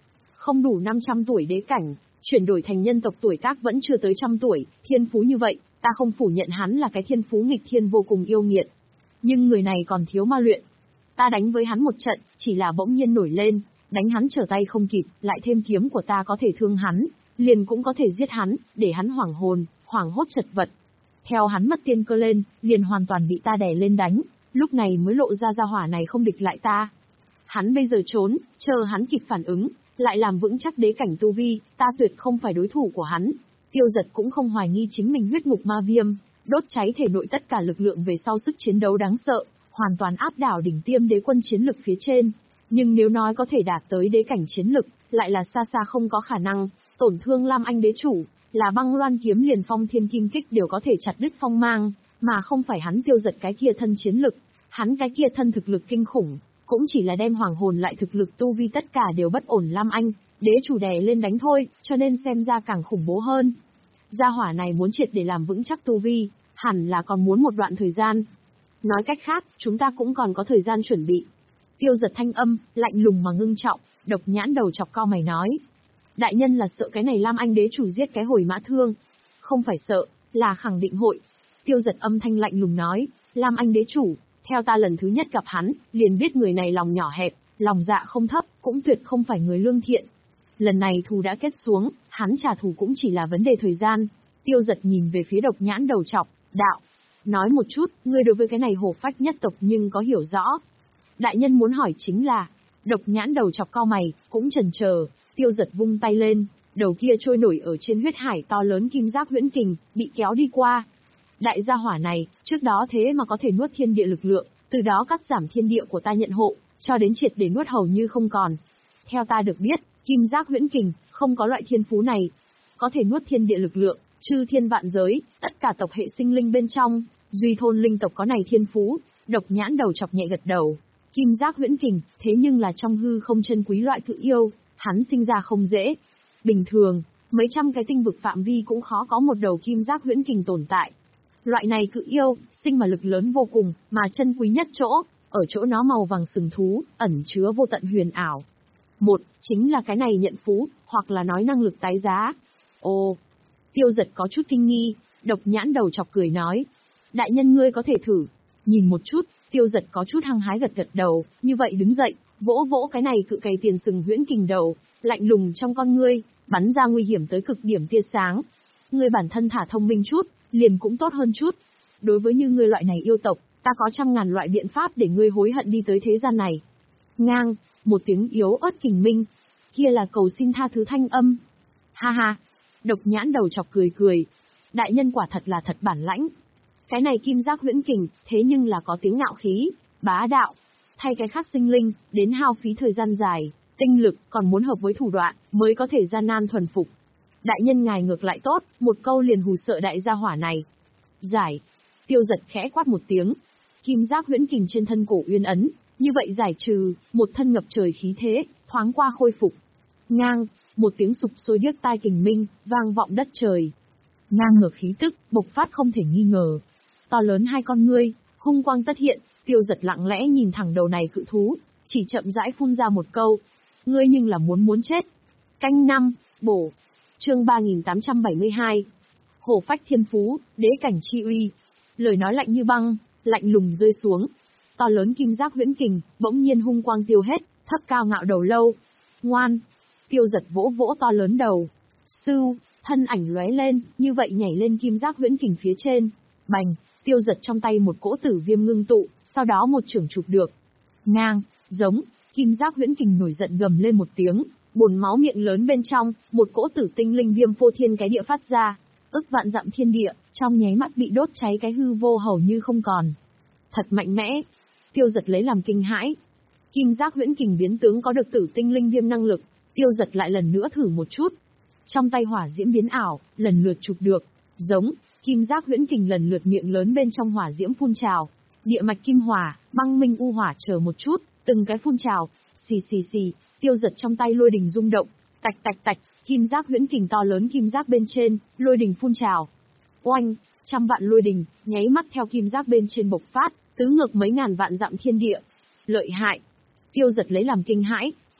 Không đủ năm trăm tuổi đế cảnh, chuyển đổi thành nhân tộc tuổi tác vẫn chưa tới trăm tuổi, thiên phú như vậy, ta không phủ nhận hắn là cái thiên phú nghịch thiên vô cùng yêu nghiệt. Nhưng người này còn thiếu ma luyện. Ta đánh với hắn một trận, chỉ là bỗng nhiên nổi lên, đánh hắn trở tay không kịp, lại thêm kiếm của ta có thể thương hắn, liền cũng có thể giết hắn, để hắn hoảng hồn, hoảng hốt chật vật. Theo hắn mất tiên cơ lên, liền hoàn toàn bị ta đè lên đánh, lúc này mới lộ ra gia hỏa này không địch lại ta. Hắn bây giờ trốn, chờ hắn kịp phản ứng, lại làm vững chắc đế cảnh tu vi, ta tuyệt không phải đối thủ của hắn. Tiêu Giật cũng không hoài nghi chính mình huyết ngục ma viêm, đốt cháy thể nội tất cả lực lượng về sau sức chiến đấu đáng sợ, hoàn toàn áp đảo đỉnh tiêm đế quân chiến lực phía trên. Nhưng nếu nói có thể đạt tới đế cảnh chiến lực, lại là xa xa không có khả năng. Tổn thương Lam Anh đế chủ, là băng loan kiếm liền phong thiên kim kích đều có thể chặt đứt phong mang, mà không phải hắn Tiêu Giật cái kia thân chiến lực. Hắn cái kia thân thực lực kinh khủng, cũng chỉ là đem hoàng hồn lại thực lực tu vi tất cả đều bất ổn Lam Anh, đế chủ đè lên đánh thôi, cho nên xem ra càng khủng bố hơn. Gia hỏa này muốn triệt để làm vững chắc tu vi, hẳn là còn muốn một đoạn thời gian. Nói cách khác, chúng ta cũng còn có thời gian chuẩn bị. Tiêu Giật thanh âm, lạnh lùng mà ngưng trọng, độc nhãn đầu chọc cau mày nói. Đại nhân là sợ cái này Lam Anh đế chủ giết cái hồi mã thương. Không phải sợ, là khẳng định hội. Tiêu Giật âm thanh lạnh lùng nói, Lam Anh đế chủ, theo ta lần thứ nhất gặp hắn, liền biết người này lòng nhỏ hẹp, lòng dạ không thấp, cũng tuyệt không phải người lương thiện. Lần này thù đã kết xuống, hắn trả thù cũng chỉ là vấn đề thời gian. Tiêu Giật nhìn về phía độc nhãn đầu chọc, đạo. Nói một chút, ngươi đối với cái này hổ phách nhất tộc nhưng có hiểu rõ. Đại nhân muốn hỏi chính là, độc nhãn đầu chọc cau mày, cũng chần chờ. Tiêu Giật vung tay lên, đầu kia trôi nổi ở trên huyết hải to lớn kim giác huyễn kình, bị kéo đi qua. Đại gia hỏa này, trước đó thế mà có thể nuốt thiên địa lực lượng, từ đó cắt giảm thiên địa của ta nhận hộ, cho đến triệt để nuốt hầu như không còn. Theo ta được biết, kim giác huyễn kình, không có loại thiên phú này. Có thể nuốt thiên địa lực lượng, chư thiên vạn giới, tất cả tộc hệ sinh linh bên trong, duy thôn linh tộc có này thiên phú. Độc nhãn đầu chọc nhẹ gật đầu. Kim giác huyễn kình, thế nhưng là trong hư không chân quý loại cự yêu, hắn sinh ra không dễ. Bình thường, mấy trăm cái tinh vực phạm vi cũng khó có một đầu kim giác huyễn kình tồn tại. Loại này cự yêu, sinh mà lực lớn vô cùng, mà chân quý nhất chỗ, ở chỗ nó màu vàng sừng thú, ẩn chứa vô tận huyền ảo. Một, chính là cái này nhận phú, hoặc là nói năng lực tái giá. Ồ, Tiêu Giật có chút kinh nghi, độc nhãn đầu chọc cười nói. Đại nhân ngươi có thể thử. Nhìn một chút, Tiêu Giật có chút hăng hái gật gật đầu, như vậy đứng dậy, vỗ vỗ cái này cự cày tiền sừng huyễn kình đầu, lạnh lùng trong con ngươi, bắn ra nguy hiểm tới cực điểm tia sáng. Ngươi bản thân thả thông minh chút, liền cũng tốt hơn chút. Đối với như ngươi loại này yêu tộc, ta có trăm ngàn loại biện pháp để ngươi hối hận đi tới thế gian này. Ngang, một tiếng yếu ớt kình minh, kia là cầu xin tha thứ thanh âm. Ha ha, độc nhãn đầu chọc cười cười. Đại nhân quả thật là thật bản lãnh. Cái này kim giác huyễn kình, thế nhưng là có tiếng ngạo khí, bá đạo. Thay cái khác sinh linh, đến hao phí thời gian dài, tinh lực, còn muốn hợp với thủ đoạn, mới có thể gian nan thuần phục. Đại nhân ngài ngược lại tốt, một câu liền hù sợ đại gia hỏa này. Giải. Tiêu Giật khẽ quát một tiếng. Kim giác huyễn kình trên thân cổ uyên ấn, như vậy giải trừ, một thân ngập trời khí thế, thoáng qua khôi phục. Ngang, một tiếng sụp sôi điếc tai kình minh, vang vọng đất trời. Ngang ngược khí tức, bộc phát không thể nghi ngờ. To lớn hai con ngươi, hung quang tất hiện, Tiêu Giật lặng lẽ nhìn thẳng đầu này cự thú, chỉ chậm rãi phun ra một câu. Ngươi nhưng là muốn muốn chết. Canh năm, bổ. Chương ba nghìn tám trăm bảy mươi hai. Hổ phách thiên phú, đế cảnh chi uy. Lời nói lạnh như băng, lạnh lùng rơi xuống. To lớn kim giác huyễn kình, bỗng nhiên hung quang tiêu hết, thấp cao ngạo đầu lâu. Ngoan. Tiêu Giật vỗ vỗ to lớn đầu. Sưu, thân ảnh lóe lên, như vậy nhảy lên kim giác huyễn kình phía trên. Bành, Tiêu Giật trong tay một cỗ tử viêm ngưng tụ, sau đó một chưởng chụp được. Ngang, giống, kim giác huyễn kình nổi giận gầm lên một tiếng, bồn máu miệng lớn bên trong, một cỗ tử tinh linh viêm phô thiên cái địa phát ra, ức vạn dặm thiên địa, trong nháy mắt bị đốt cháy cái hư vô hầu như không còn. Thật mạnh mẽ. Tiêu Giật lấy làm kinh hãi. Kim giác huyễn kình biến tướng có được tử tinh linh viêm năng lực, Tiêu Giật lại lần nữa thử một chút. Trong tay hỏa diễm biến ảo, lần lượt chụp được, giống, kim giác huyễn kình lần lượt miệng lớn bên trong hỏa diễm phun trào, địa mạch kim hỏa, băng minh u hỏa chờ một chút, từng cái phun trào, xì xì xì, Tiêu Giật trong tay lôi đình rung động, tạch tạch tạch, kim giác huyễn kình to lớn kim giác bên trên, lôi đình phun trào. Oanh, trăm vạn lôi đình, nháy mắt theo kim giác bên trên bộc phát, tứ ngược mấy ngàn vạn dặm thiên địa. Lợi hại. Tiêu Giật lấy làm kinh hãi,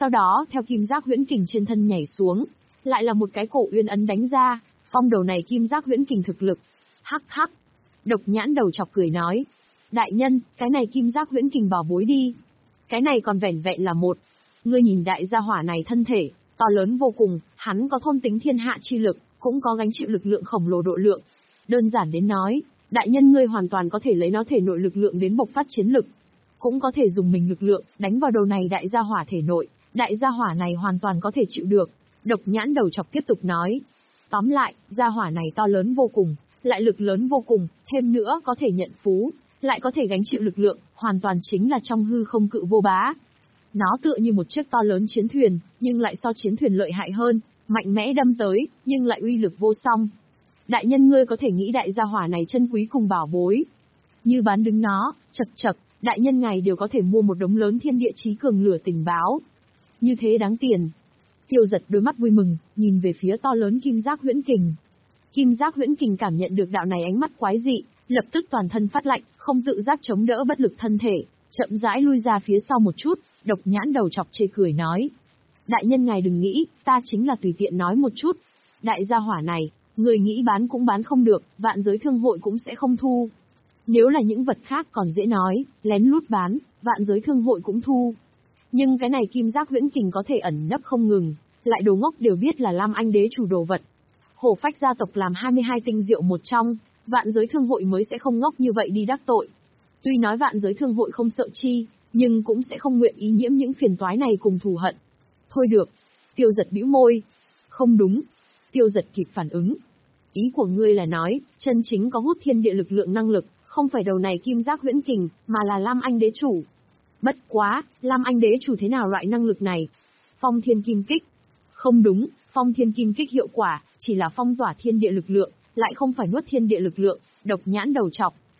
Sau đó, theo kim giác huyễn kình trên thân nhảy xuống, lại là một cái cổ uyên ấn đánh ra, phong đầu này kim giác huyễn kình thực lực. Hắc hắc. Độc nhãn đầu chọc cười nói. Đại nhân, cái này kim giác huyễn kình bảo bối đi. Cái này còn vẻn vẹn là một. Ngươi nhìn đại gia hỏa này thân thể, to lớn vô cùng, hắn có thôn tính thiên hạ chi lực, cũng có gánh chịu lực lượng khổng lồ độ lượng. Đơn giản đến nói, đại nhân ngươi hoàn toàn có thể lấy nó thể nội lực lượng đến bộc phát chiến lực. Cũng có thể dùng mình lực lượng, đánh vào đầu này đại gia hỏa thể nội, đại gia hỏa này hoàn toàn có thể chịu được. Độc nhãn đầu chọc tiếp tục nói. Tóm lại, gia hỏa này to lớn vô cùng, lại lực lớn vô cùng, thêm nữa có thể nhận phú, lại có thể gánh chịu lực lượng, hoàn toàn chính là trong hư không cự vô bá. Nó tựa như một chiếc to lớn chiến thuyền, nhưng lại so chiến thuyền lợi hại hơn, mạnh mẽ đâm tới, nhưng lại uy lực vô song. Đại nhân ngươi có thể nghĩ đại gia hỏa này chân quý cùng bảo bối. Như bán đứng nó, chật chật, đại nhân ngài đều có thể mua một đống lớn thiên địa chí cường lửa tình báo. Như thế đáng tiền. Tiêu Giật đôi mắt vui mừng, nhìn về phía to lớn kim giác huyễn kình. Kim giác huyễn kình cảm nhận được đạo này ánh mắt quái dị, lập tức toàn thân phát lạnh, không tự giác chống đỡ bất lực thân thể, chậm rãi lui ra phía sau một chút. Độc nhãn đầu chọc chê cười nói. Đại nhân ngài đừng nghĩ, ta chính là tùy tiện nói một chút. Đại gia hỏa này, người nghĩ bán cũng bán không được, vạn giới thương hội cũng sẽ không thu. Nếu là những vật khác còn dễ nói, lén lút bán, vạn giới thương hội cũng thu. Nhưng cái này kim giác huyễn kình có thể ẩn nấp không ngừng, lại đồ ngốc đều biết là Lam Anh đế chủ đồ vật. Hổ Phách gia tộc làm hai mươi hai tinh diệu một trong, vạn giới thương hội mới sẽ không ngốc như vậy đi đắc tội. Tuy nói vạn giới thương hội không sợ chi, nhưng cũng sẽ không nguyện ý nhiễm những phiền toái này cùng thù hận. Thôi được. Tiêu Giật bĩu môi. Không đúng. Tiêu Giật kịp phản ứng. Ý của ngươi là nói, chân chính có hút thiên địa lực lượng năng lực, không phải đầu này kim giác huyễn kình, mà là Lam Anh đế chủ. Bất quá, Lam Anh đế chủ thế nào loại năng lực này? Phong thiên kim kích. Không đúng, phong thiên kim kích hiệu quả, chỉ là phong tỏa thiên địa lực lượng, lại không phải nuốt thiên địa lực lượng. Độc nhãn đầu chọc.